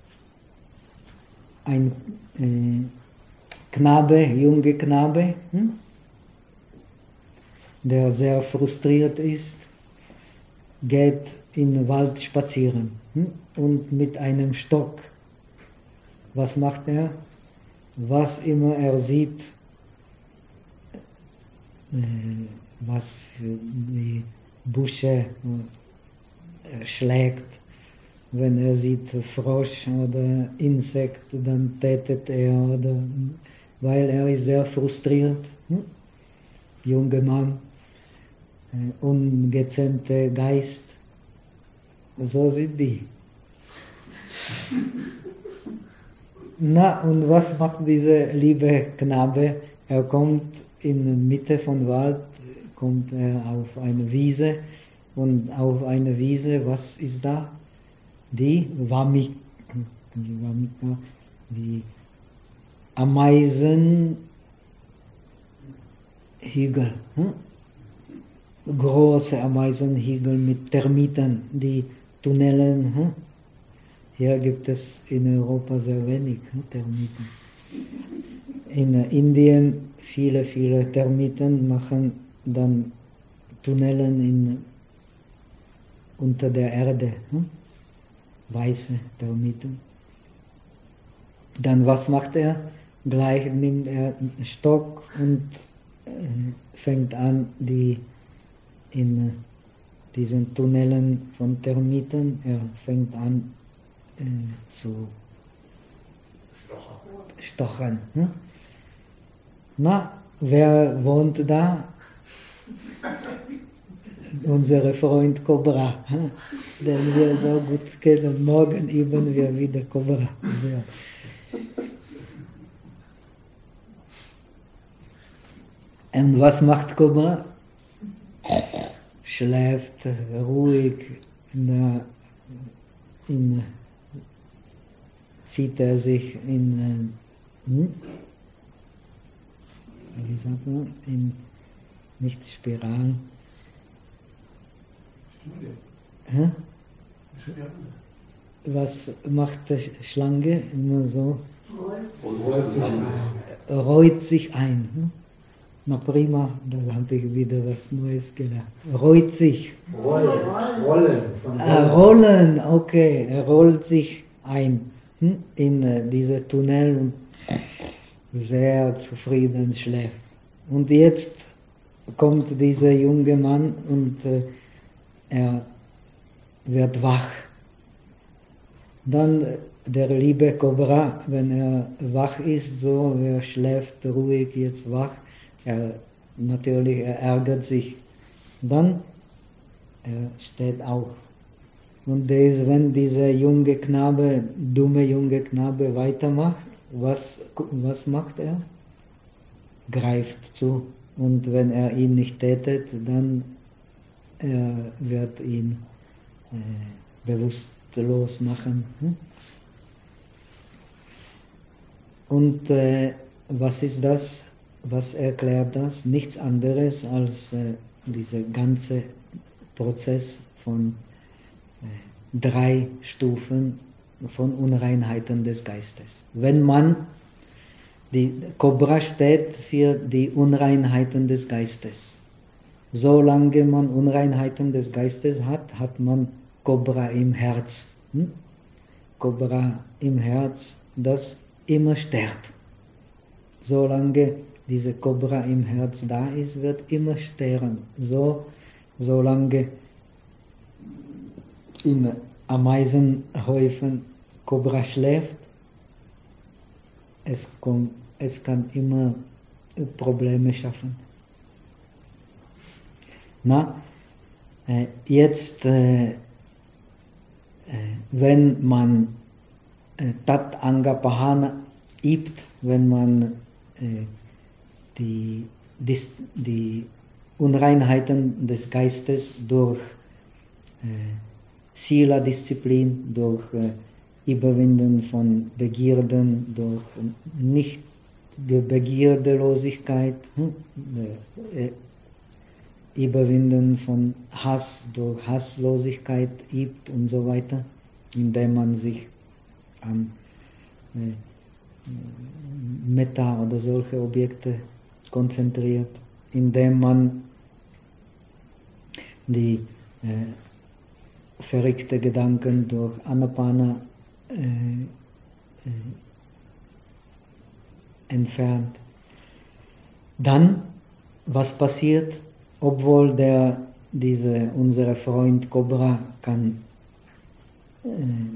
ein äh, Knabe, junge Knabe, hm, der sehr frustriert ist, geht in den Wald spazieren hm, und mit einem Stock. Was macht er? Was immer er sieht, äh, was für die Busche äh, schlägt. Wenn er sieht Frosch oder Insekt, dann tätet er, oder, weil er ist sehr frustriert. Hm? Junger Mann, äh, ungezähmter Geist. So sind die. Na, und was macht dieser liebe Knabe? Er kommt in der Mitte von Wald, kommt er auf eine Wiese, und auf einer Wiese, was ist da? Die Vamika, die, Vamika, die Ameisenhügel, hm? Große Ameisenhügel mit Termiten, die Tunnelen. Hm? Hier gibt es in Europa sehr wenig hm? Termiten. In Indien viele, viele Termiten machen dann Tunnelen in, unter der Erde. Hm? Weiße Termiten. Dann was macht er? Gleich nimmt er einen Stock und äh, fängt an, die in diesen Tunnelen von Termiten, er fängt an äh, zu stochern. Ne? Na, wer wohnt da? Unser Freund Cobra, den wir so gut kennen. Morgen üben wir wieder Cobra. Ja. Und was macht Cobra? Schläft ruhig, in, in, zieht er sich in, hm? wie sagt man, in, nicht Spiralen. Hä? Was macht die Schlange immer so? Rollt sich ein. Rollt sich ein. Hm? Na prima, da habe ich wieder was Neues gelernt. Rollt sich. Rollen. Rollen. Ah, rollen, okay. Er rollt sich ein hm? in uh, diese Tunnel und sehr zufrieden schläft. Und jetzt kommt dieser junge Mann und uh, er wird wach. Dann der liebe Cobra, wenn er wach ist, so, er schläft ruhig jetzt wach, er natürlich er ärgert sich. Dann er steht auf Und des, wenn dieser junge Knabe, dumme junge Knabe weitermacht, was, was macht er? Greift zu. Und wenn er ihn nicht tätet, dann er wird ihn äh, bewusstlos machen. Hm? Und äh, was ist das? Was erklärt das? Nichts anderes als äh, dieser ganze Prozess von äh, drei Stufen von Unreinheiten des Geistes. Wenn man, die Kobra steht für die Unreinheiten des Geistes. Solange man Unreinheiten des Geistes hat, hat man Kobra im Herz. Hm? Kobra im Herz, das immer stärkt. Solange diese Kobra im Herz da ist, wird immer sterben. So, solange in Ameisenhäufen Kobra schläft, es, kommt, es kann immer Probleme schaffen. Na, äh, jetzt, äh, äh, wenn man äh, Tat Anga Pahana übt, wenn man äh, die, die, die Unreinheiten des Geistes durch äh, Sila-Disziplin, durch äh, Überwinden von Begierden, durch nicht Begierdelosigkeit, hm? äh, Überwinden von Hass durch Hasslosigkeit übt und so weiter, indem man sich an äh, Metta oder solche Objekte konzentriert, indem man die äh, verrückte Gedanken durch Anapana äh, äh, entfernt. Dann, was passiert, obwohl der, diese, unser Freund Kobra kann äh,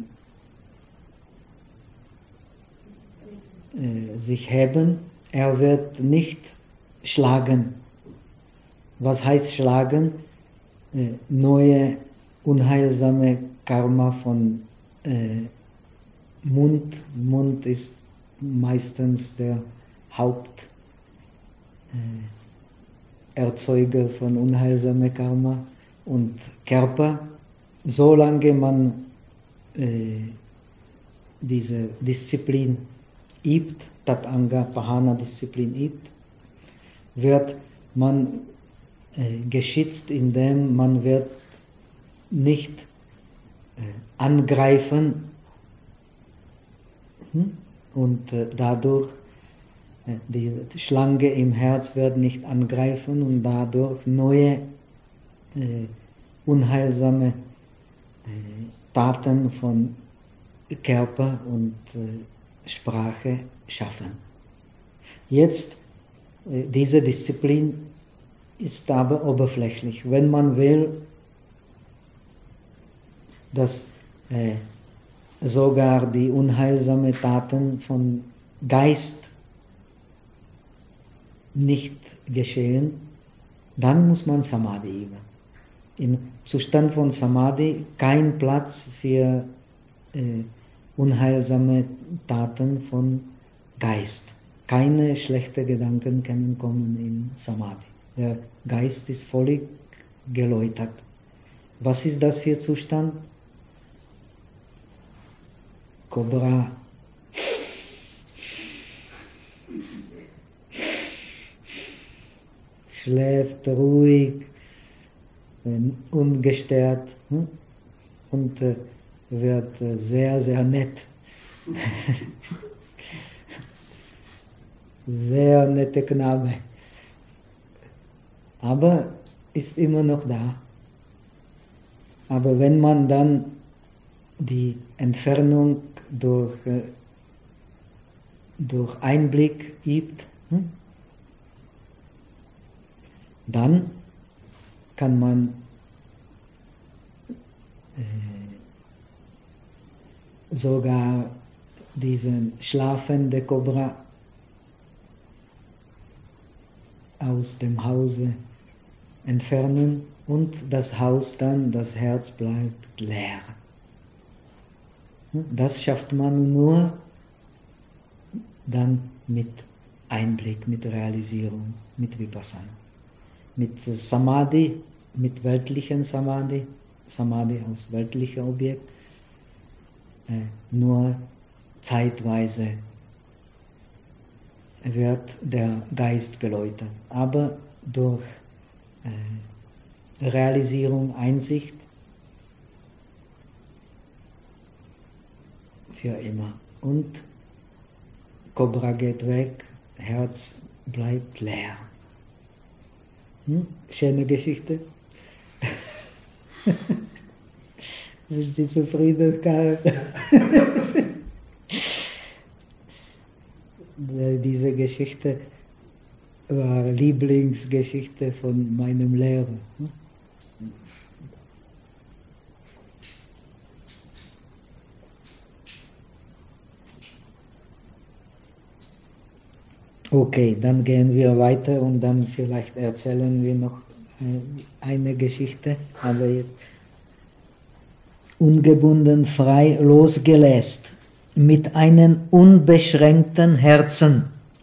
äh, sich heben, er wird nicht schlagen. Was heißt schlagen? Äh, neue unheilsame Karma von äh, Mund. Mund ist meistens der Haupt äh, Erzeuger von unheilsamem Karma und Körper. Solange man äh, diese Disziplin übt, Tat Anga Pahana Disziplin übt, wird man äh, geschützt, indem man wird nicht äh, angreifen hm? und äh, dadurch äh, die Schlange im Herz wird nicht angreifen und dadurch neue äh, unheilsame äh, Taten von Körper und äh, Sprache schaffen. Jetzt, äh, diese Disziplin ist aber oberflächlich. Wenn man will, dass äh, sogar die unheilsamen Taten von Geist nicht geschehen, dann muss man Samadhi üben. Im Zustand von Samadhi kein Platz für äh, unheilsame Taten von Geist. Keine schlechten Gedanken können kommen in Samadhi. Der Geist ist völlig geläutert. Was ist das für Zustand? Kobra. Schläft ruhig, ungestört und wird sehr, sehr nett. Sehr nette Knabe. Aber ist immer noch da. Aber wenn man dann die Entfernung durch, durch Einblick übt, dann kann man äh, sogar diesen schlafenden Kobra aus dem Hause entfernen und das Haus dann, das Herz bleibt leer. Das schafft man nur dann mit Einblick, mit Realisierung, mit Vipassana. Mit Samadhi, mit weltlichen Samadhi, Samadhi aus weltlichem Objekt, äh, nur zeitweise wird der Geist geläutert. Aber durch äh, Realisierung, Einsicht für immer. Und Cobra geht weg, Herz bleibt leer. Hm? Schöne Geschichte. Sind Sie zufrieden, Karl? Diese Geschichte war Lieblingsgeschichte von meinem Lehrer. Okay, dann gehen wir weiter und dann vielleicht erzählen wir noch eine Geschichte, aber jetzt ungebunden, frei, losgelöst, mit einem unbeschränkten Herzen.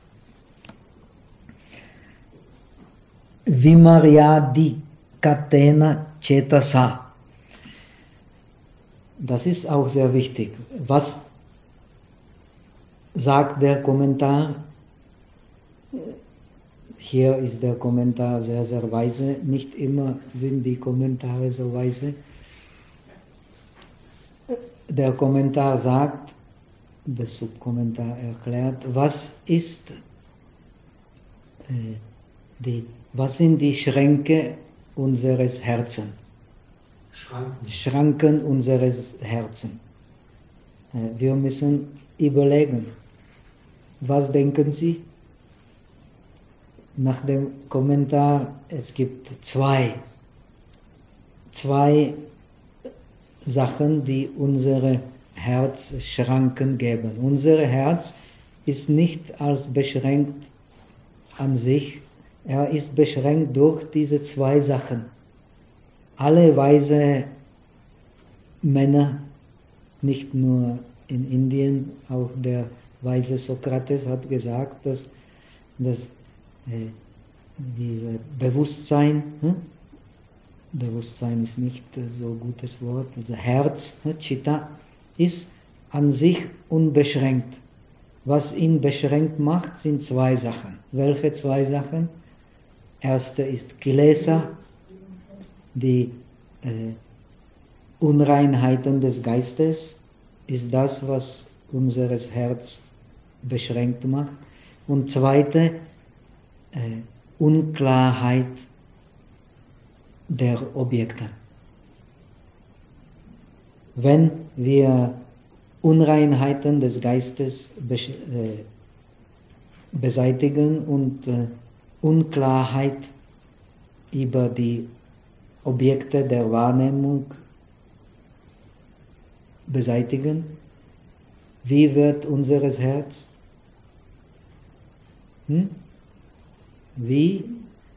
Vimaryadi Katena Chetasa. Das ist auch sehr wichtig. Was sagt der Kommentar? Hier ist der Kommentar sehr, sehr weise. Nicht immer sind die Kommentare so weise. Der Kommentar sagt, der Subkommentar erklärt, was ist äh, die, was sind die Schränke unseres Herzens? Schranken. Schranken unseres Herzens. Äh, wir müssen überlegen, was denken Sie? Nach dem Kommentar, es gibt zwei, zwei Sachen, die unsere Herzschranken geben. Unser Herz ist nicht als beschränkt an sich, er ist beschränkt durch diese zwei Sachen. Alle weise Männer, nicht nur in Indien, auch der weise Sokrates hat gesagt, dass, dass äh, dieses Bewusstsein, hm? Bewusstsein ist nicht so ein gutes Wort, also Herz, Chitta, ist an sich unbeschränkt. Was ihn beschränkt macht, sind zwei Sachen. Welche zwei Sachen? Erste ist Kilesa, die äh, Unreinheiten des Geistes, ist das, was unser Herz beschränkt macht. Und zweite, äh, Unklarheit der Objekte. Wenn wir Unreinheiten des Geistes beseitigen und Unklarheit über die Objekte der Wahrnehmung beseitigen, wie wird unser Herz? Hm? Wie?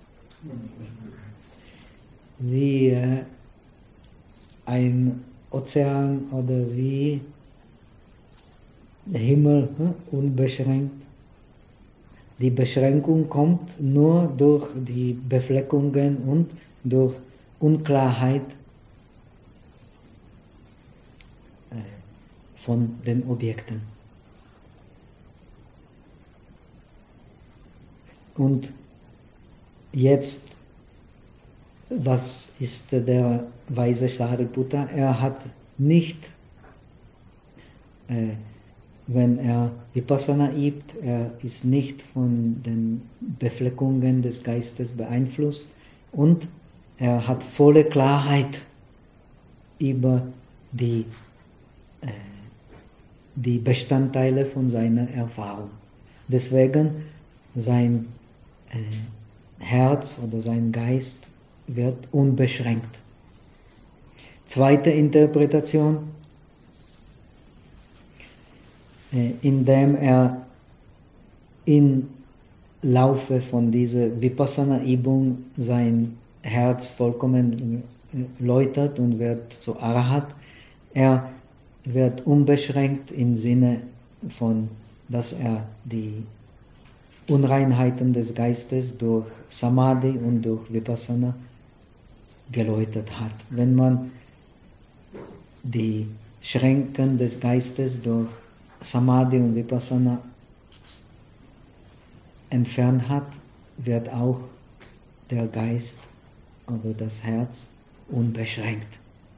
Wie äh, ein Ozean oder wie der Himmel, hm? unbeschränkt. Die Beschränkung kommt nur durch die Befleckungen und durch Unklarheit äh, von den Objekten. Und jetzt, was ist der weise Sariputta? Er hat nicht, äh, wenn er Vipassana übt, er ist nicht von den Befleckungen des Geistes beeinflusst und er hat volle Klarheit über die, äh, die Bestandteile von seiner Erfahrung. Deswegen sein äh, Herz oder sein Geist wird unbeschränkt. Zweite Interpretation, äh, indem er im Laufe von dieser Vipassana-Übung sein Herz vollkommen läutert und wird zu Arahat. Er wird unbeschränkt im Sinne von, dass er die Unreinheiten des Geistes durch Samadhi und durch Vipassana geläutert hat. Wenn man die Schränken des Geistes durch Samadhi und Vipassana entfernt hat, wird auch der Geist oder das Herz unbeschränkt.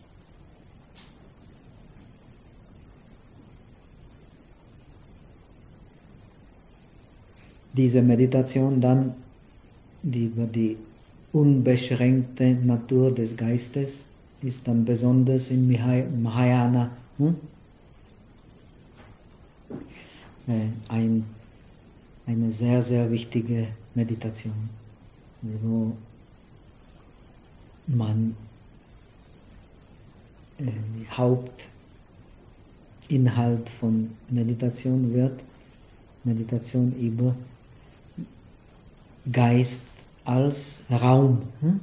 Diese Meditation dann, die über die unbeschränkte Natur des Geistes, ist dann besonders in Mahayana hm? ein, eine sehr, sehr wichtige Meditation, wo man äh, Hauptinhalt von Meditation wird, Meditation über Geist als Raum. Hm?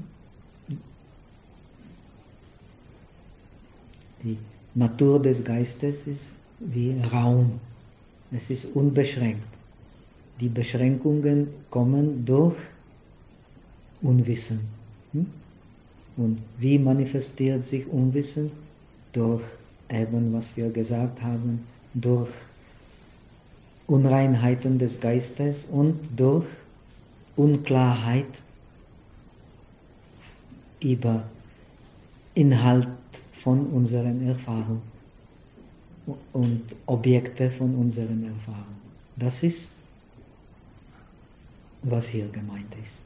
Die Natur des Geistes ist wie Raum. Es ist unbeschränkt. Die Beschränkungen kommen durch Unwissen. Hm? Und wie manifestiert sich Unwissen? Durch eben, was wir gesagt haben, durch Unreinheiten des Geistes und durch Unklarheit über Inhalt von unseren Erfahrungen und Objekte von unseren Erfahrungen. Das ist, was hier gemeint ist.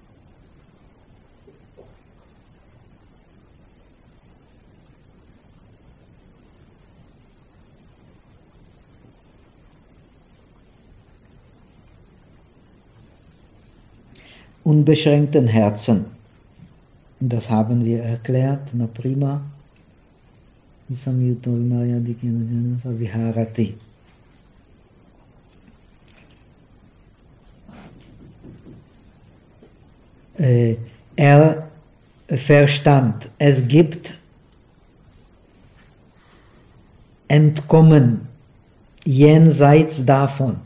Unbeschränkten Herzen. Das haben wir erklärt, na prima. Viharati. Er verstand, es gibt Entkommen jenseits davon.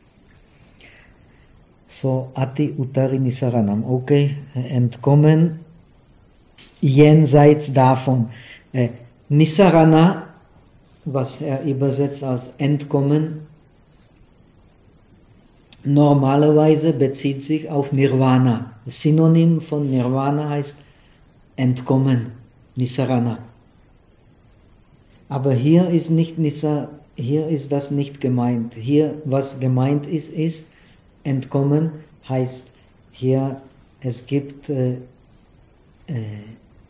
So, Ati Uttari Nisaranam, okay, Entkommen jenseits davon. Äh, Nisarana, was er übersetzt als Entkommen, normalerweise bezieht sich auf Nirvana. Synonym von Nirvana heißt Entkommen, Nisarana. Aber hier ist nicht Nisa, hier ist das nicht gemeint. Hier, was gemeint ist, ist Entkommen heißt hier, es gibt, äh, äh,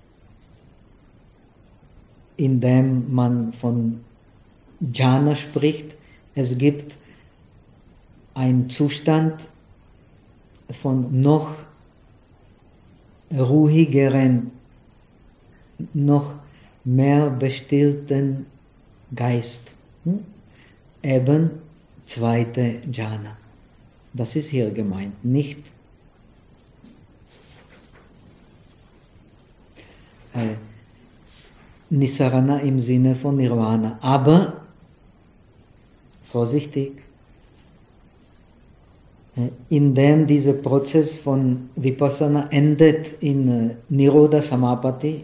indem man von Jhana spricht, es gibt einen Zustand von noch ruhigeren, noch mehr bestillten Geist. Hm? Eben zweite Jhana. Das ist hier gemeint, nicht äh, Nisarana im Sinne von Nirvana. Aber, vorsichtig, äh, indem dieser Prozess von Vipassana endet in äh, Nirodha Samapatti,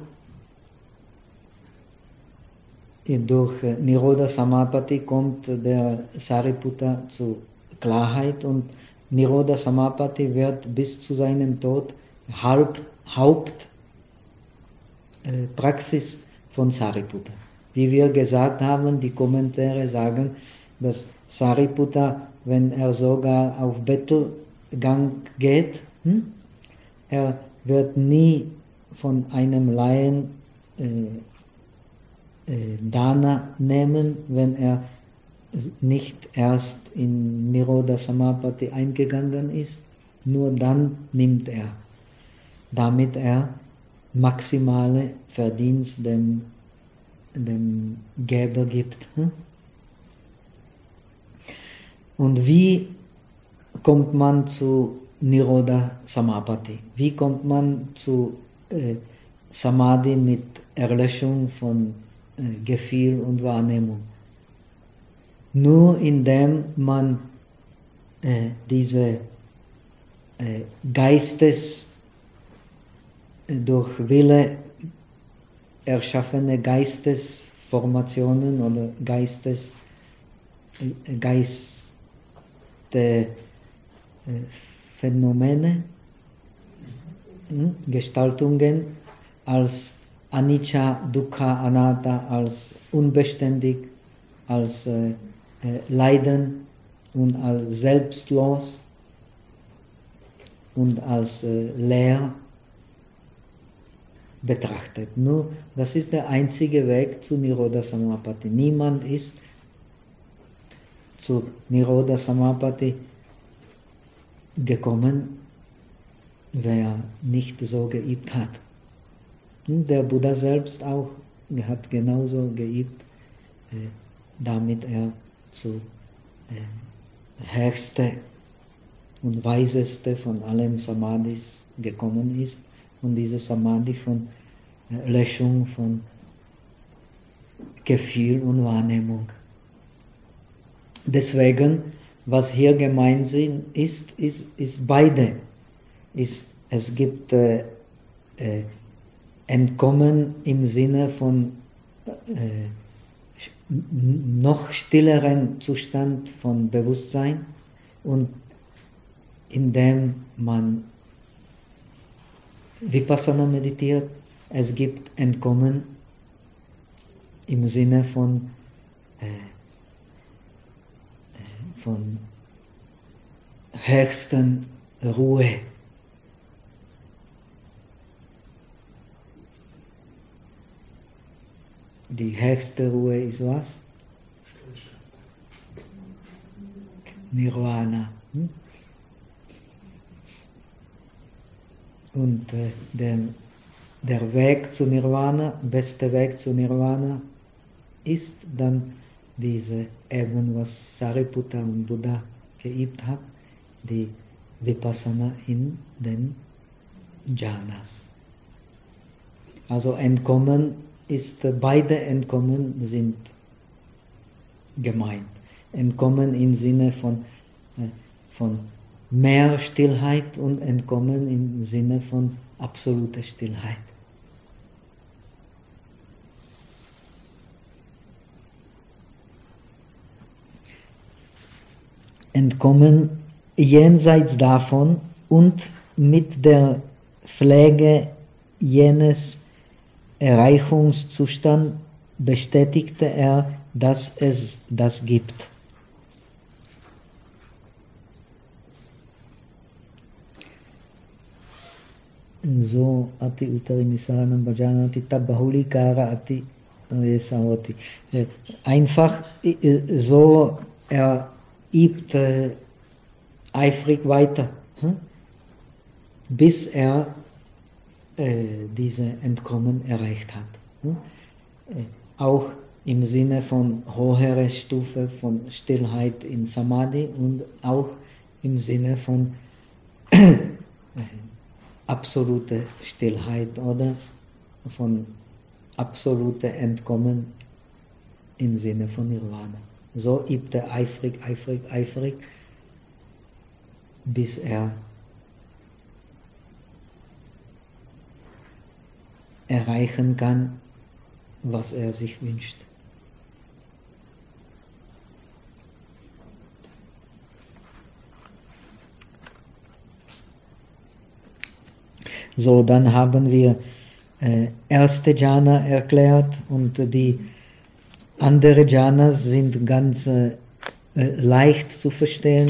durch äh, Nirodha Samapatti kommt der Sariputta zu Klarheit und Nirodha Samapatti wird bis zu seinem Tod Haupt, Haupt äh, Praxis von Sariputta. Wie wir gesagt haben, die Kommentare sagen, dass Sariputta, wenn er sogar auf Bettelgang geht, hm, er wird nie von einem Laien äh, äh, Dana nehmen, wenn er nicht erst in Nirodha Samapatti eingegangen ist, nur dann nimmt er, damit er maximale Verdienst dem, dem Geber gibt. Und wie kommt man zu Nirodha Samapatti? Wie kommt man zu äh, Samadhi mit Erlöschung von äh, Gefühl und Wahrnehmung? Nur indem man äh, diese äh, Geistes, äh, durch Wille erschaffene Geistesformationen oder Geistes, äh, Geistphänomene, äh, Gestaltungen als Anicca, Dukkha, Anatta, als unbeständig, als äh, äh, Leiden und als selbstlos und als äh, leer betrachtet. Nur, das ist der einzige Weg zu Nirodha Samapatti. Niemand ist zu Nirodha Samapatti gekommen, wer nicht so geübt hat. Und der Buddha selbst auch hat genauso geübt, äh, damit er zu äh, höchste und weiseste von allen Samadhis gekommen ist und diese Samadhi von äh, Löschung von Gefühl und Wahrnehmung. Deswegen, was hier gemeint ist, ist, ist beide. Ist, es gibt äh, äh, Entkommen im Sinne von äh, noch stilleren Zustand von Bewusstsein und indem man Vipassana meditiert, es gibt Entkommen im Sinne von, äh, von höchsten Ruhe. Die höchste Ruhe ist was? Nirvana. Und äh, der, der Weg zu Nirvana, beste Weg zu Nirvana, ist dann diese, eben was Sariputta und Buddha geübt hat, die Vipassana in den Jhanas. Also Entkommen ist, beide Entkommen sind gemeint. Entkommen im Sinne von, von mehr Stillheit und Entkommen im Sinne von absoluter Stillheit. Entkommen jenseits davon und mit der Pflege jenes Erreichungszustand bestätigte er, dass es das gibt. So ati utarimisanam bhajanati tabbahulikara ati savati. Einfach so, er übt eifrig weiter, bis er diese Entkommen erreicht hat. Auch im Sinne von höherer Stufe von Stillheit in Samadhi und auch im Sinne von absolute Stillheit oder von absolute Entkommen im Sinne von Nirvana. So übt er eifrig, eifrig, eifrig, bis er erreichen kann, was er sich wünscht. So, dann haben wir äh, erste Jhana erklärt und die andere Jhanas sind ganz äh, leicht zu verstehen,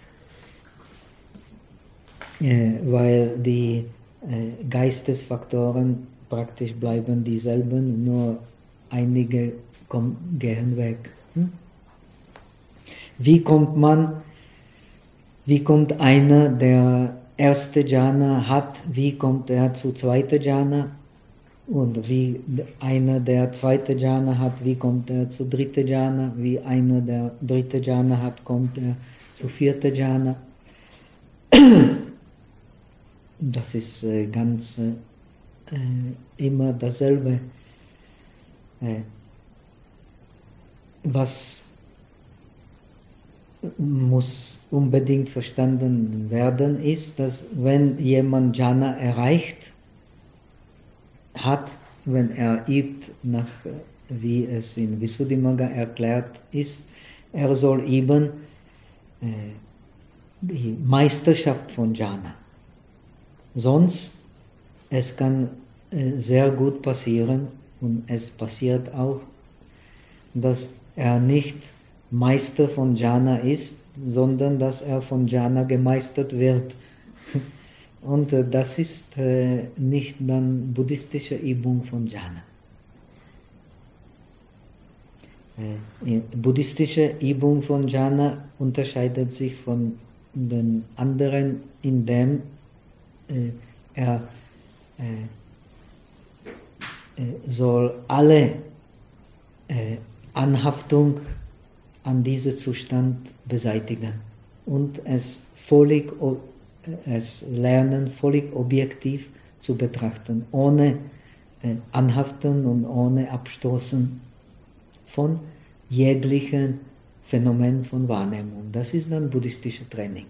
äh, weil die äh, Geistesfaktoren praktisch bleiben dieselben, nur einige kommen, gehen weg. Hm? Wie kommt man, wie kommt einer, der erste Jhana hat, wie kommt er zu zweiter Jhana? Und wie einer, der zweite Jhana hat, wie kommt er zu dritter Jhana? Wie einer, der dritte Jhana hat, kommt er zu vierter Jhana? das ist äh, ganz äh, immer dasselbe. Äh, was muss unbedingt verstanden werden, ist, dass wenn jemand Jhana erreicht hat, wenn er übt, nach, wie es in Visuddhimagga erklärt ist, er soll üben äh, die Meisterschaft von Jhana. Sonst, es kann äh, sehr gut passieren, und es passiert auch, dass er nicht Meister von Jhana ist, sondern dass er von Jhana gemeistert wird. Und äh, das ist äh, nicht dann buddhistische Übung von Jhana. Äh, buddhistische Übung von Jhana unterscheidet sich von den anderen, indem äh, er äh, äh, soll alle äh, Anhaftung an diesen Zustand beseitigen und es völlig, es lernen, völlig objektiv zu betrachten, ohne äh, Anhaften und ohne Abstoßen von jeglichen Phänomen von Wahrnehmung. Das ist dann buddhistisches Training.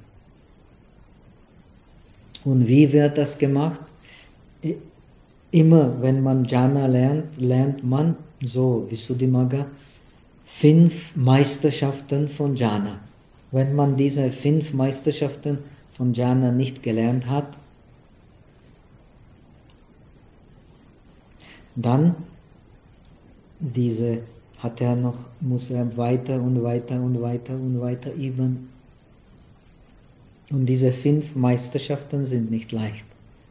Und wie wird das gemacht? Immer wenn man Jhana lernt, lernt man, so Visuddhimagga, fünf Meisterschaften von Jhana. Wenn man diese fünf Meisterschaften von Jhana nicht gelernt hat, dann diese hat er noch, muss er weiter und weiter und weiter und weiter üben. Und diese fünf Meisterschaften sind nicht leicht.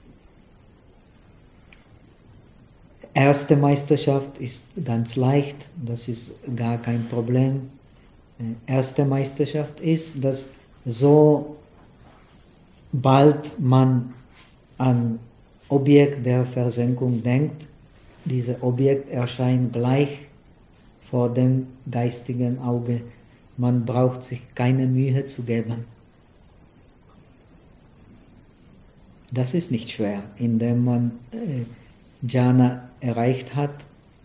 Erste Meisterschaft ist ganz leicht, das ist gar kein Problem. Erste Meisterschaft ist, dass so bald man an Objekt der Versenkung denkt, dieses Objekt erscheint gleich vor dem geistigen Auge. Man braucht sich keine Mühe zu geben. Das ist nicht schwer, indem man äh, Jhana erreicht hat.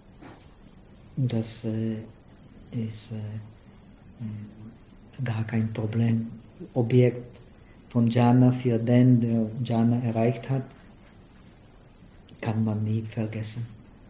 Das äh, ist äh, gar kein Problem. Objekt von Jhana für den, der Jhana erreicht hat, kann man nie vergessen.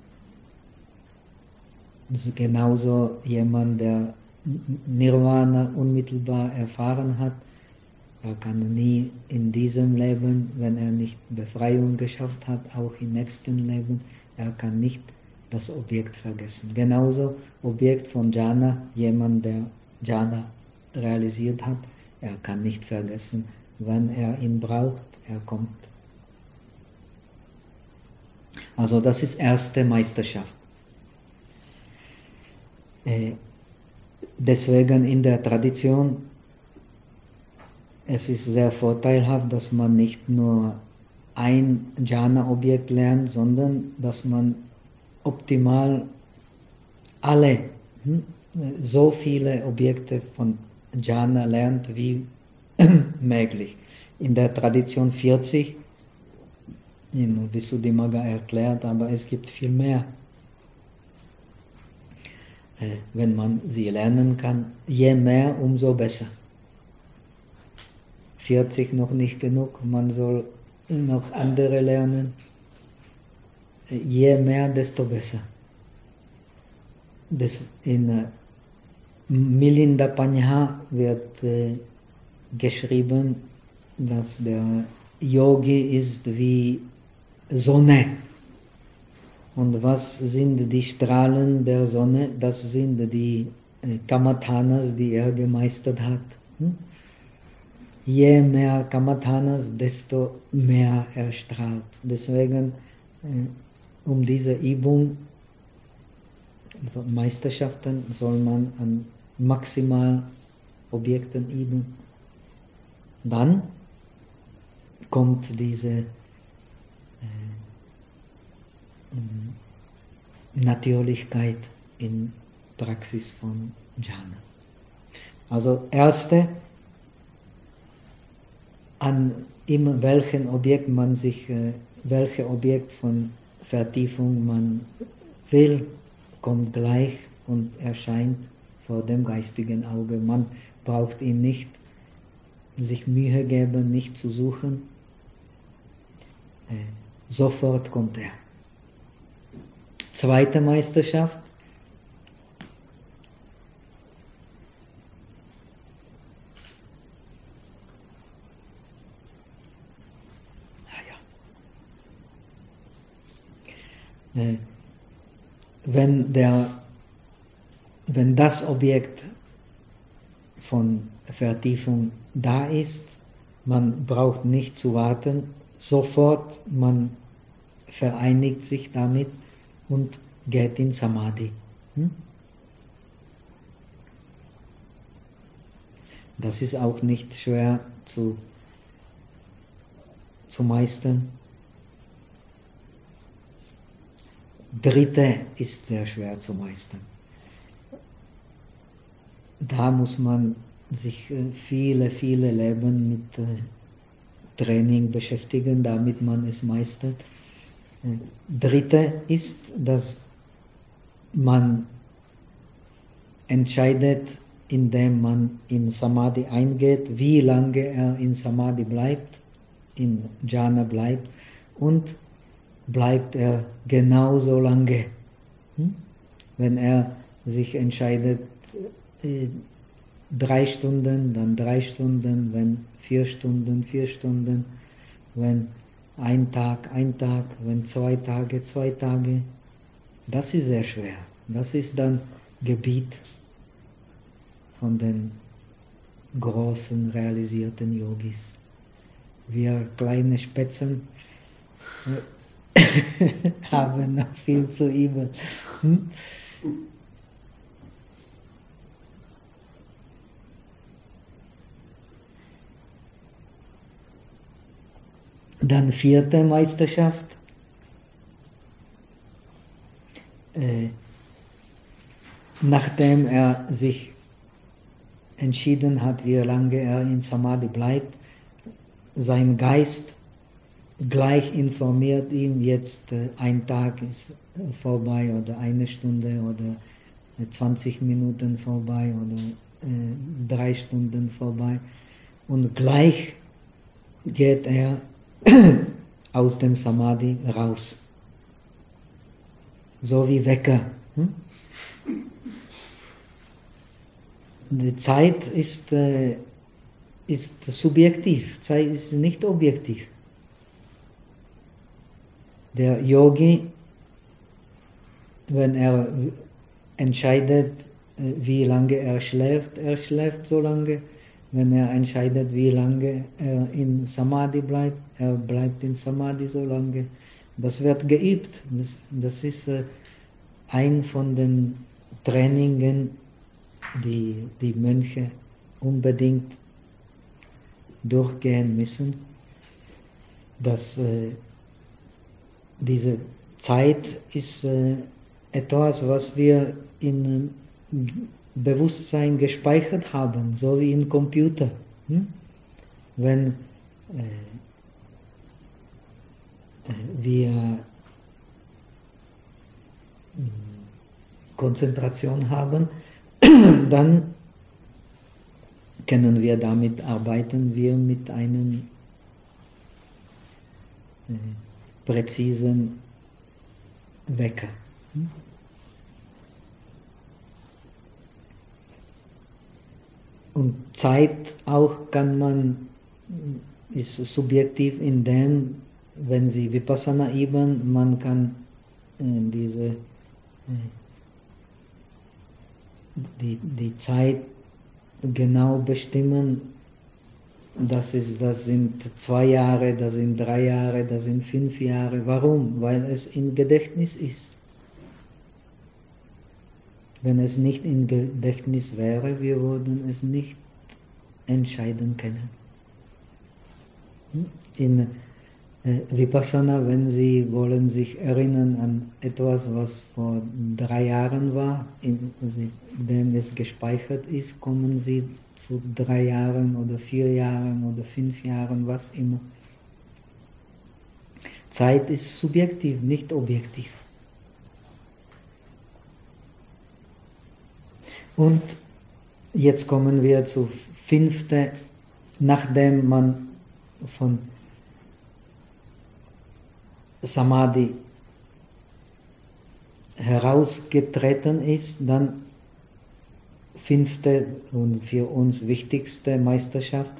Das ist genauso jemand, der Nirvana unmittelbar erfahren hat. Er kann nie in diesem Leben, wenn er nicht Befreiung geschafft hat, auch im nächsten Leben, er kann nicht das Objekt vergessen. Genauso Objekt von Jhana, jemand, der Jhana realisiert hat, er kann nicht vergessen, wenn er ihn braucht, er kommt. Also das ist erste Meisterschaft. Äh, deswegen in der Tradition, es ist sehr vorteilhaft, dass man nicht nur ein Jhana-Objekt lernt, sondern dass man optimal alle, hm, so viele Objekte von Jhana lernt wie möglich. In der Tradition vierzig, in Visuddhimagga erklärt, aber es gibt viel mehr. Äh, wenn man sie lernen kann, je mehr, umso besser. vierzig noch nicht genug, man soll noch andere lernen. Je mehr, desto besser. Das in äh, Milinda Panha wird äh, geschrieben, dass der Yogi ist wie Sonne. Und was sind die Strahlen der Sonne? Das sind die äh, Kamathanas, die er gemeistert hat. Hm? Je mehr Kamathanas, desto mehr er strahlt. Deswegen, äh, um diese Übung, Meisterschaften, soll man an maximal Objekten üben. Dann kommt diese äh, Natürlichkeit in Praxis von Jhana. Also erste an immer welchen Objekt man sich, welches Objekt von Vertiefung man will, kommt gleich und erscheint vor dem geistigen Auge. Man braucht ihn nicht sich Mühe geben, nicht zu suchen. Sofort kommt er. Zweite Meisterschaft. Wenn, der, wenn das Objekt von Vertiefung da ist, man braucht nicht zu warten, sofort man vereinigt sich damit und geht in Samadhi. Das ist auch nicht schwer zu, zu meistern. Dritte ist sehr schwer zu meistern. Da muss man sich viele, viele Leben mit Training beschäftigen, damit man es meistert. Dritte ist, dass man entscheidet, indem man in Samadhi eingeht, wie lange er in Samadhi bleibt, in Jhana bleibt, und bleibt er genauso lange. Wenn er sich entscheidet, drei Stunden, dann drei Stunden, wenn vier Stunden, vier Stunden, wenn ein Tag, ein Tag, wenn zwei Tage, zwei Tage. Das ist sehr schwer. Das ist dann Gebiet von den großen, realisierten Yogis. Wir kleine Spätzen haben noch viel zu üben. Hm? Dann vierte Meisterschaft. Äh, nachdem er sich entschieden hat, wie lange er in Samadhi bleibt, sein Geist gleich informiert ihn, jetzt äh, ein Tag ist äh, vorbei oder eine Stunde oder äh, zwanzig Minuten vorbei oder äh, drei Stunden vorbei, und gleich geht er aus dem Samadhi raus. So wie Wecker. Hm? Die Zeit ist, äh, ist subjektiv, Zeit ist nicht objektiv. Der Yogi, wenn er entscheidet, wie lange er schläft, er schläft so lange. Wenn er entscheidet, wie lange er in Samadhi bleibt, er bleibt in Samadhi so lange. Das wird geübt. Das, das ist äh, ein von den Trainingen, die die Mönche unbedingt durchgehen müssen, dass äh, diese Zeit ist äh, etwas, was wir in Bewusstsein gespeichert haben, so wie im Computer. Hm? Wenn äh, wir Konzentration haben, dann können wir damit arbeiten, wir mit einem äh, präzisen Wecker. Hm? Und Zeit auch kann man, ist subjektiv in dem, wenn Sie Vipassana üben, man kann äh, diese, äh, die, die Zeit genau bestimmen. Das, ist, das sind zwei Jahre, das sind drei Jahre, das sind fünf Jahre. Warum? Weil es im Gedächtnis ist. Wenn es nicht im Gedächtnis wäre, wir würden es nicht entscheiden können. In äh, Vipassana, wenn Sie wollen sich erinnern an etwas, was vor drei Jahren war, in dem es gespeichert ist, kommen Sie zu drei Jahren oder vier Jahren oder fünf Jahren, was immer. Zeit ist subjektiv, nicht objektiv. Und jetzt kommen wir zu fünfte, nachdem man von Samadhi herausgetreten ist, dann fünfte und für uns wichtigste Meisterschaft.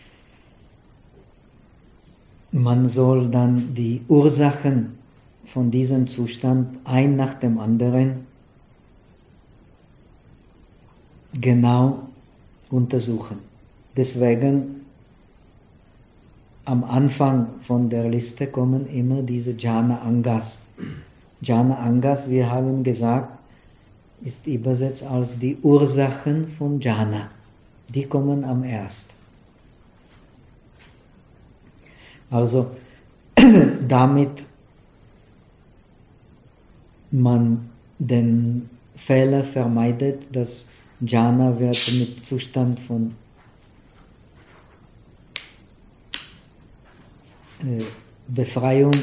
Man soll dann die Ursachen von diesem Zustand ein nach dem anderen genau untersuchen. Deswegen am Anfang von der Liste kommen immer diese Jhana Angas. Jhana Angas, wir haben gesagt, ist übersetzt als die Ursachen von Jhana. Die kommen am ersten. Also damit man den Fehler vermeidet, dass Jhana wird mit Zustand von äh, Befreiung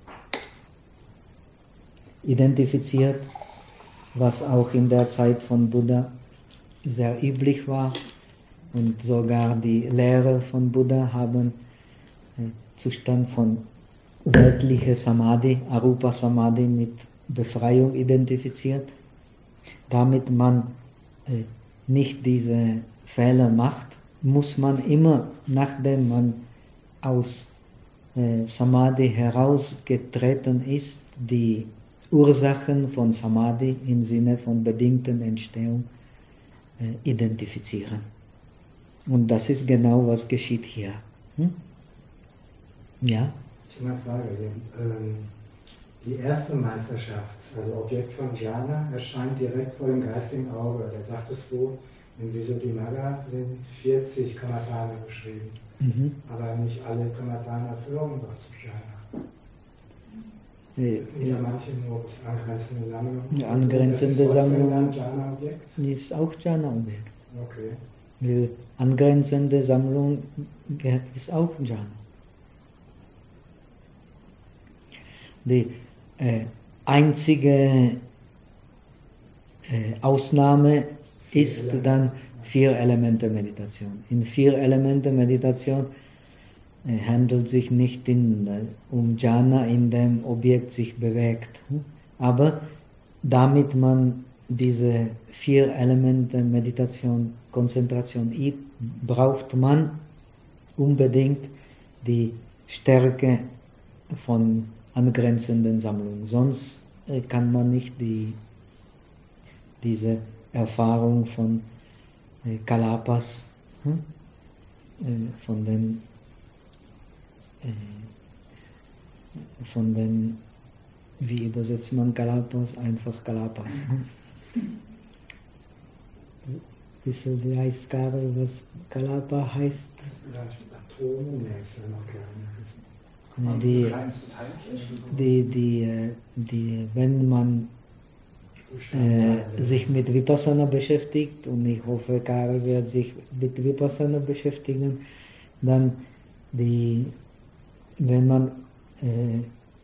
identifiziert, was auch in der Zeit von Buddha sehr üblich war, und sogar die Lehrer von Buddha haben äh, Zustand von weltlicher Samadhi, Arupa Samadhi, mit Befreiung identifiziert. Damit man äh, nicht diese Fehler macht, muss man immer, nachdem man aus äh, Samadhi herausgetreten ist, die Ursachen von Samadhi im Sinne von bedingten Entstehung äh, identifizieren. Und das ist genau, was geschieht hier. Hm? Ja? Ich habe eine Frage. Ähm, die erste Meisterschaft, also Objekt von Jhana, erscheint direkt vor dem geistigen Auge. Da sagtest du, in Visuddhimagga sind vierzig Kammatthana beschrieben. Mhm. Aber nicht alle Kammatthana führen doch zu Jhana. Äh, sind ja manche nur angrenzende Sammlungen. Die angrenzende Sammlung Jhana-Objekt? ist auch Jhana-Objekt. Okay. Die angrenzende Sammlung ist auch Jhana. Die äh, einzige äh, Ausnahme ist dann Vier-Elemente-Meditation. In Vier-Elemente-Meditation äh, handelt es sich nicht in, äh, um Jhana, in dem Objekt sich bewegt. Aber damit man diese Vier-Elemente-Meditation, Konzentration übt, braucht man unbedingt die Stärke von angrenzenden Sammlungen. Sonst äh, kann man nicht die, diese Erfahrung von äh, Kalapas, hm? äh, von den, äh, von den, wie übersetzt man Kalapas? Einfach Kalapas. Hm? Wie heißt Karel, was Kalapa heißt? Atome, nee, ist ja noch kleiner. Die, die, die, die, wenn man äh, sich mit Vipassana beschäftigt, und ich hoffe, Karel wird sich mit Vipassana beschäftigen, dann die, wenn man äh,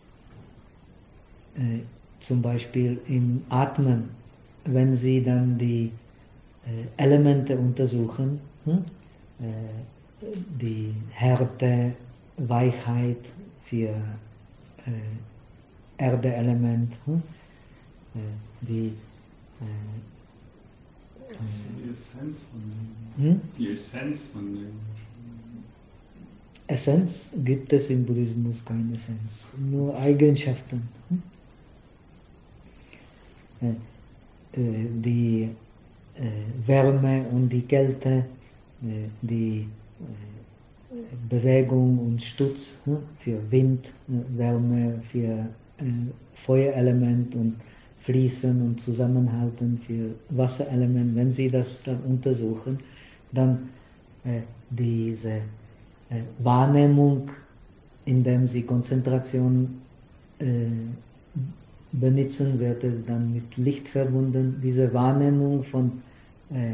äh, zum Beispiel im Atmen, wenn Sie dann die äh, Elemente untersuchen, hm? äh, die Härte, Weichheit für äh, Erdeelement, hm? äh, die, äh, das ist die Essenz von dem. hm? Die Essenz von dem. Essenz gibt es im Buddhismus keine Essenz, nur Eigenschaften. Hm? Äh, äh, die äh, Wärme und die Kälte, äh, die äh, Bewegung und Stutz, hm? für Wind, äh, Wärme, für äh, Feuerelement und Fließen und Zusammenhalten, für Wasserelement. Wenn Sie das dann untersuchen, dann äh, diese äh, Wahrnehmung indem sie Konzentration äh, benutzen, wird es dann mit Licht verbunden. Diese Wahrnehmung von äh, äh,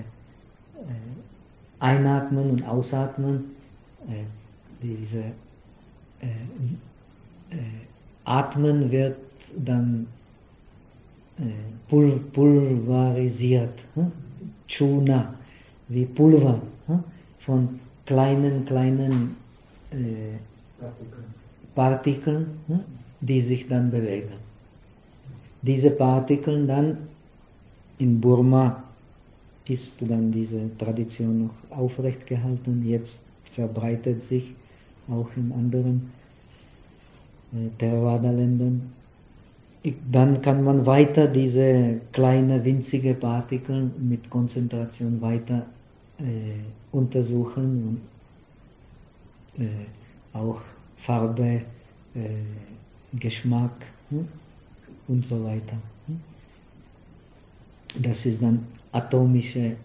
Einatmen und Ausatmen, äh, diese äh, äh, Atmen wird dann äh, pul pulverisiert, hm? Chuna, wie Pulver, hm? Von kleinen, kleinen äh, Partikeln, hm? Die sich dann bewegen. Diese Partikel dann in Burma ist dann diese Tradition noch aufrecht gehalten, jetzt verbreitet sich auch in anderen äh, Theravada-Ländern. Dann kann man weiter diese kleine winzige Partikel mit Konzentration weiter äh, untersuchen und äh, auch Farbe, äh, Geschmack hm? und so weiter. Hm? Das ist dann atomische, äh,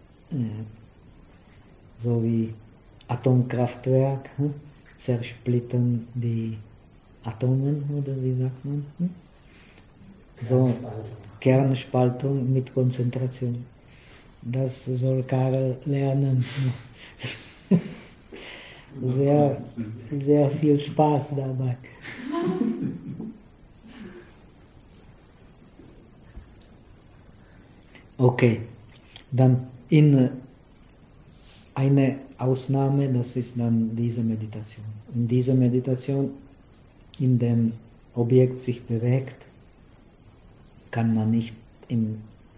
so wie Atomkraftwerk, hm? Zersplittern die Atomen, oder wie sagt man? Hm? So, Kernspaltung mit Konzentration. Das soll Karl lernen. Sehr, sehr viel Spaß dabei. Okay, dann in eine Ausnahme, das ist dann diese Meditation. In dieser Meditation, in dem Objekt sich bewegt, kann man nicht im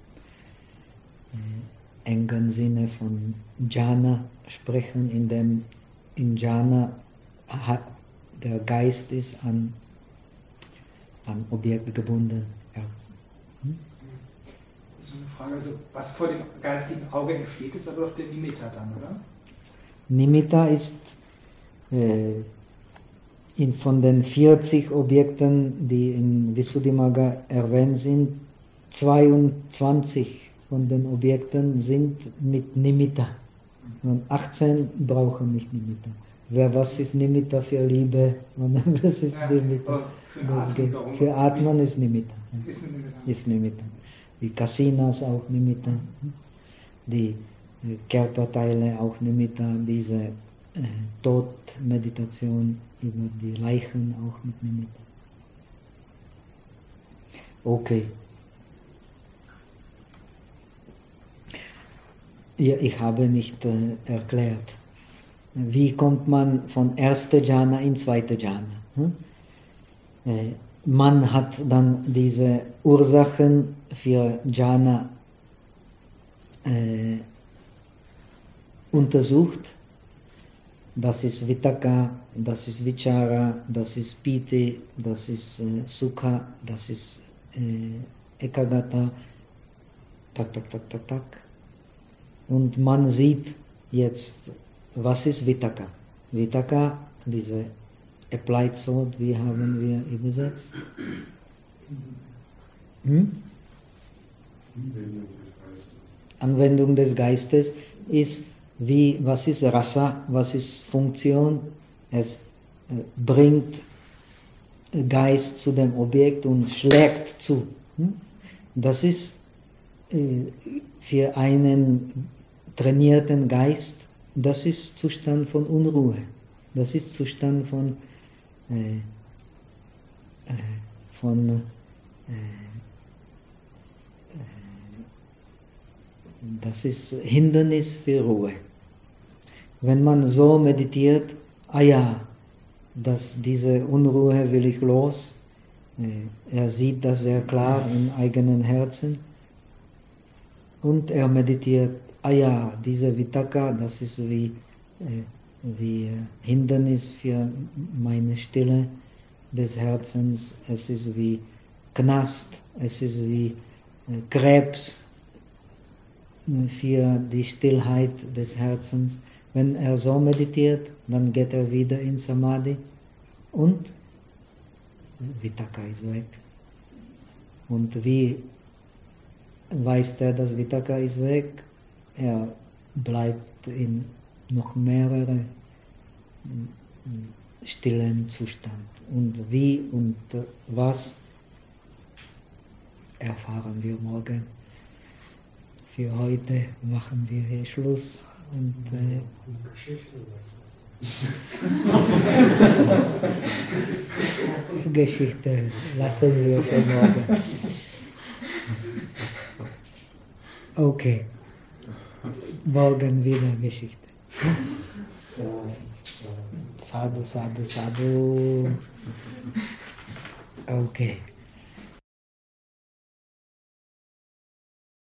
äh, engen Sinne von Jhana sprechen, in dem in Jhana hat, der Geist ist an, an Objekt gebunden. Ja. Hm? So eine Frage, also was vor dem geistigen Auge entsteht, ist aber doch der Nimitta dann, oder? Nimitta ist äh, in, von den vierzig Objekten, die in Visuddhimagga erwähnt sind, zweiundzwanzig von den Objekten sind mit Nimitta. Und achtzehn brauchen nicht Nimitta. Wer, was ist Nimitta für Liebe? Und was ist Ja, Nimitta? für Atmen, darum- Für Atmen ist Nimitta. Ist mit Nimitta. Ist Nimitta. Die Kasinas auch Nimitta. Die äh, Körperteile auch Nimitta. Diese äh, Todmeditation über die Leichen auch mit Nimitta. Okay. Ja, ich habe nicht äh, erklärt. Wie kommt man von erster Jhana in zweite Jhana? Hm? Äh, man hat dann diese Ursachen für Jhana äh, untersucht. Das ist Vitakka, das ist Vichara, das ist Piti, das ist äh, Sukha, das ist äh, Ekagata, tak, tak, tak, tak, tak. Und man sieht jetzt, was ist Vitakka? Vitakka, diese Applied Thought, wie haben wir übersetzt? Hm? Anwendung des Geistes ist, wie, was ist Rasa, was ist Funktion? Es äh, bringt Geist zu dem Objekt und schlägt zu. Hm? Das ist äh, für einen trainierten Geist, das ist Zustand von Unruhe. Das ist Zustand von, äh, äh, von äh, äh, das ist Hindernis für Ruhe. Wenn man so meditiert, ah ja, dass diese Unruhe will ich los, äh, er sieht das sehr klar im eigenen Herzen und er meditiert, ah ja, diese Vitakka, das ist wie, äh, wie äh, Hindernis für meine Stille des Herzens, es ist wie Knast, es ist wie äh, Krebs äh, für die Stillheit des Herzens. Wenn er so meditiert, dann geht er wieder in Samadhi und Vitakka ist weg. Und wie weiß er, dass Vitakka ist weg? Er bleibt in noch mehrere stillen Zustand. Und wie und was erfahren wir morgen. Für heute machen wir hier Schluss. Und, äh, Geschichte lassen wir für morgen. Okay. Morgen wieder Geschichte. Sadhu, sadhu, sadhu. Okay.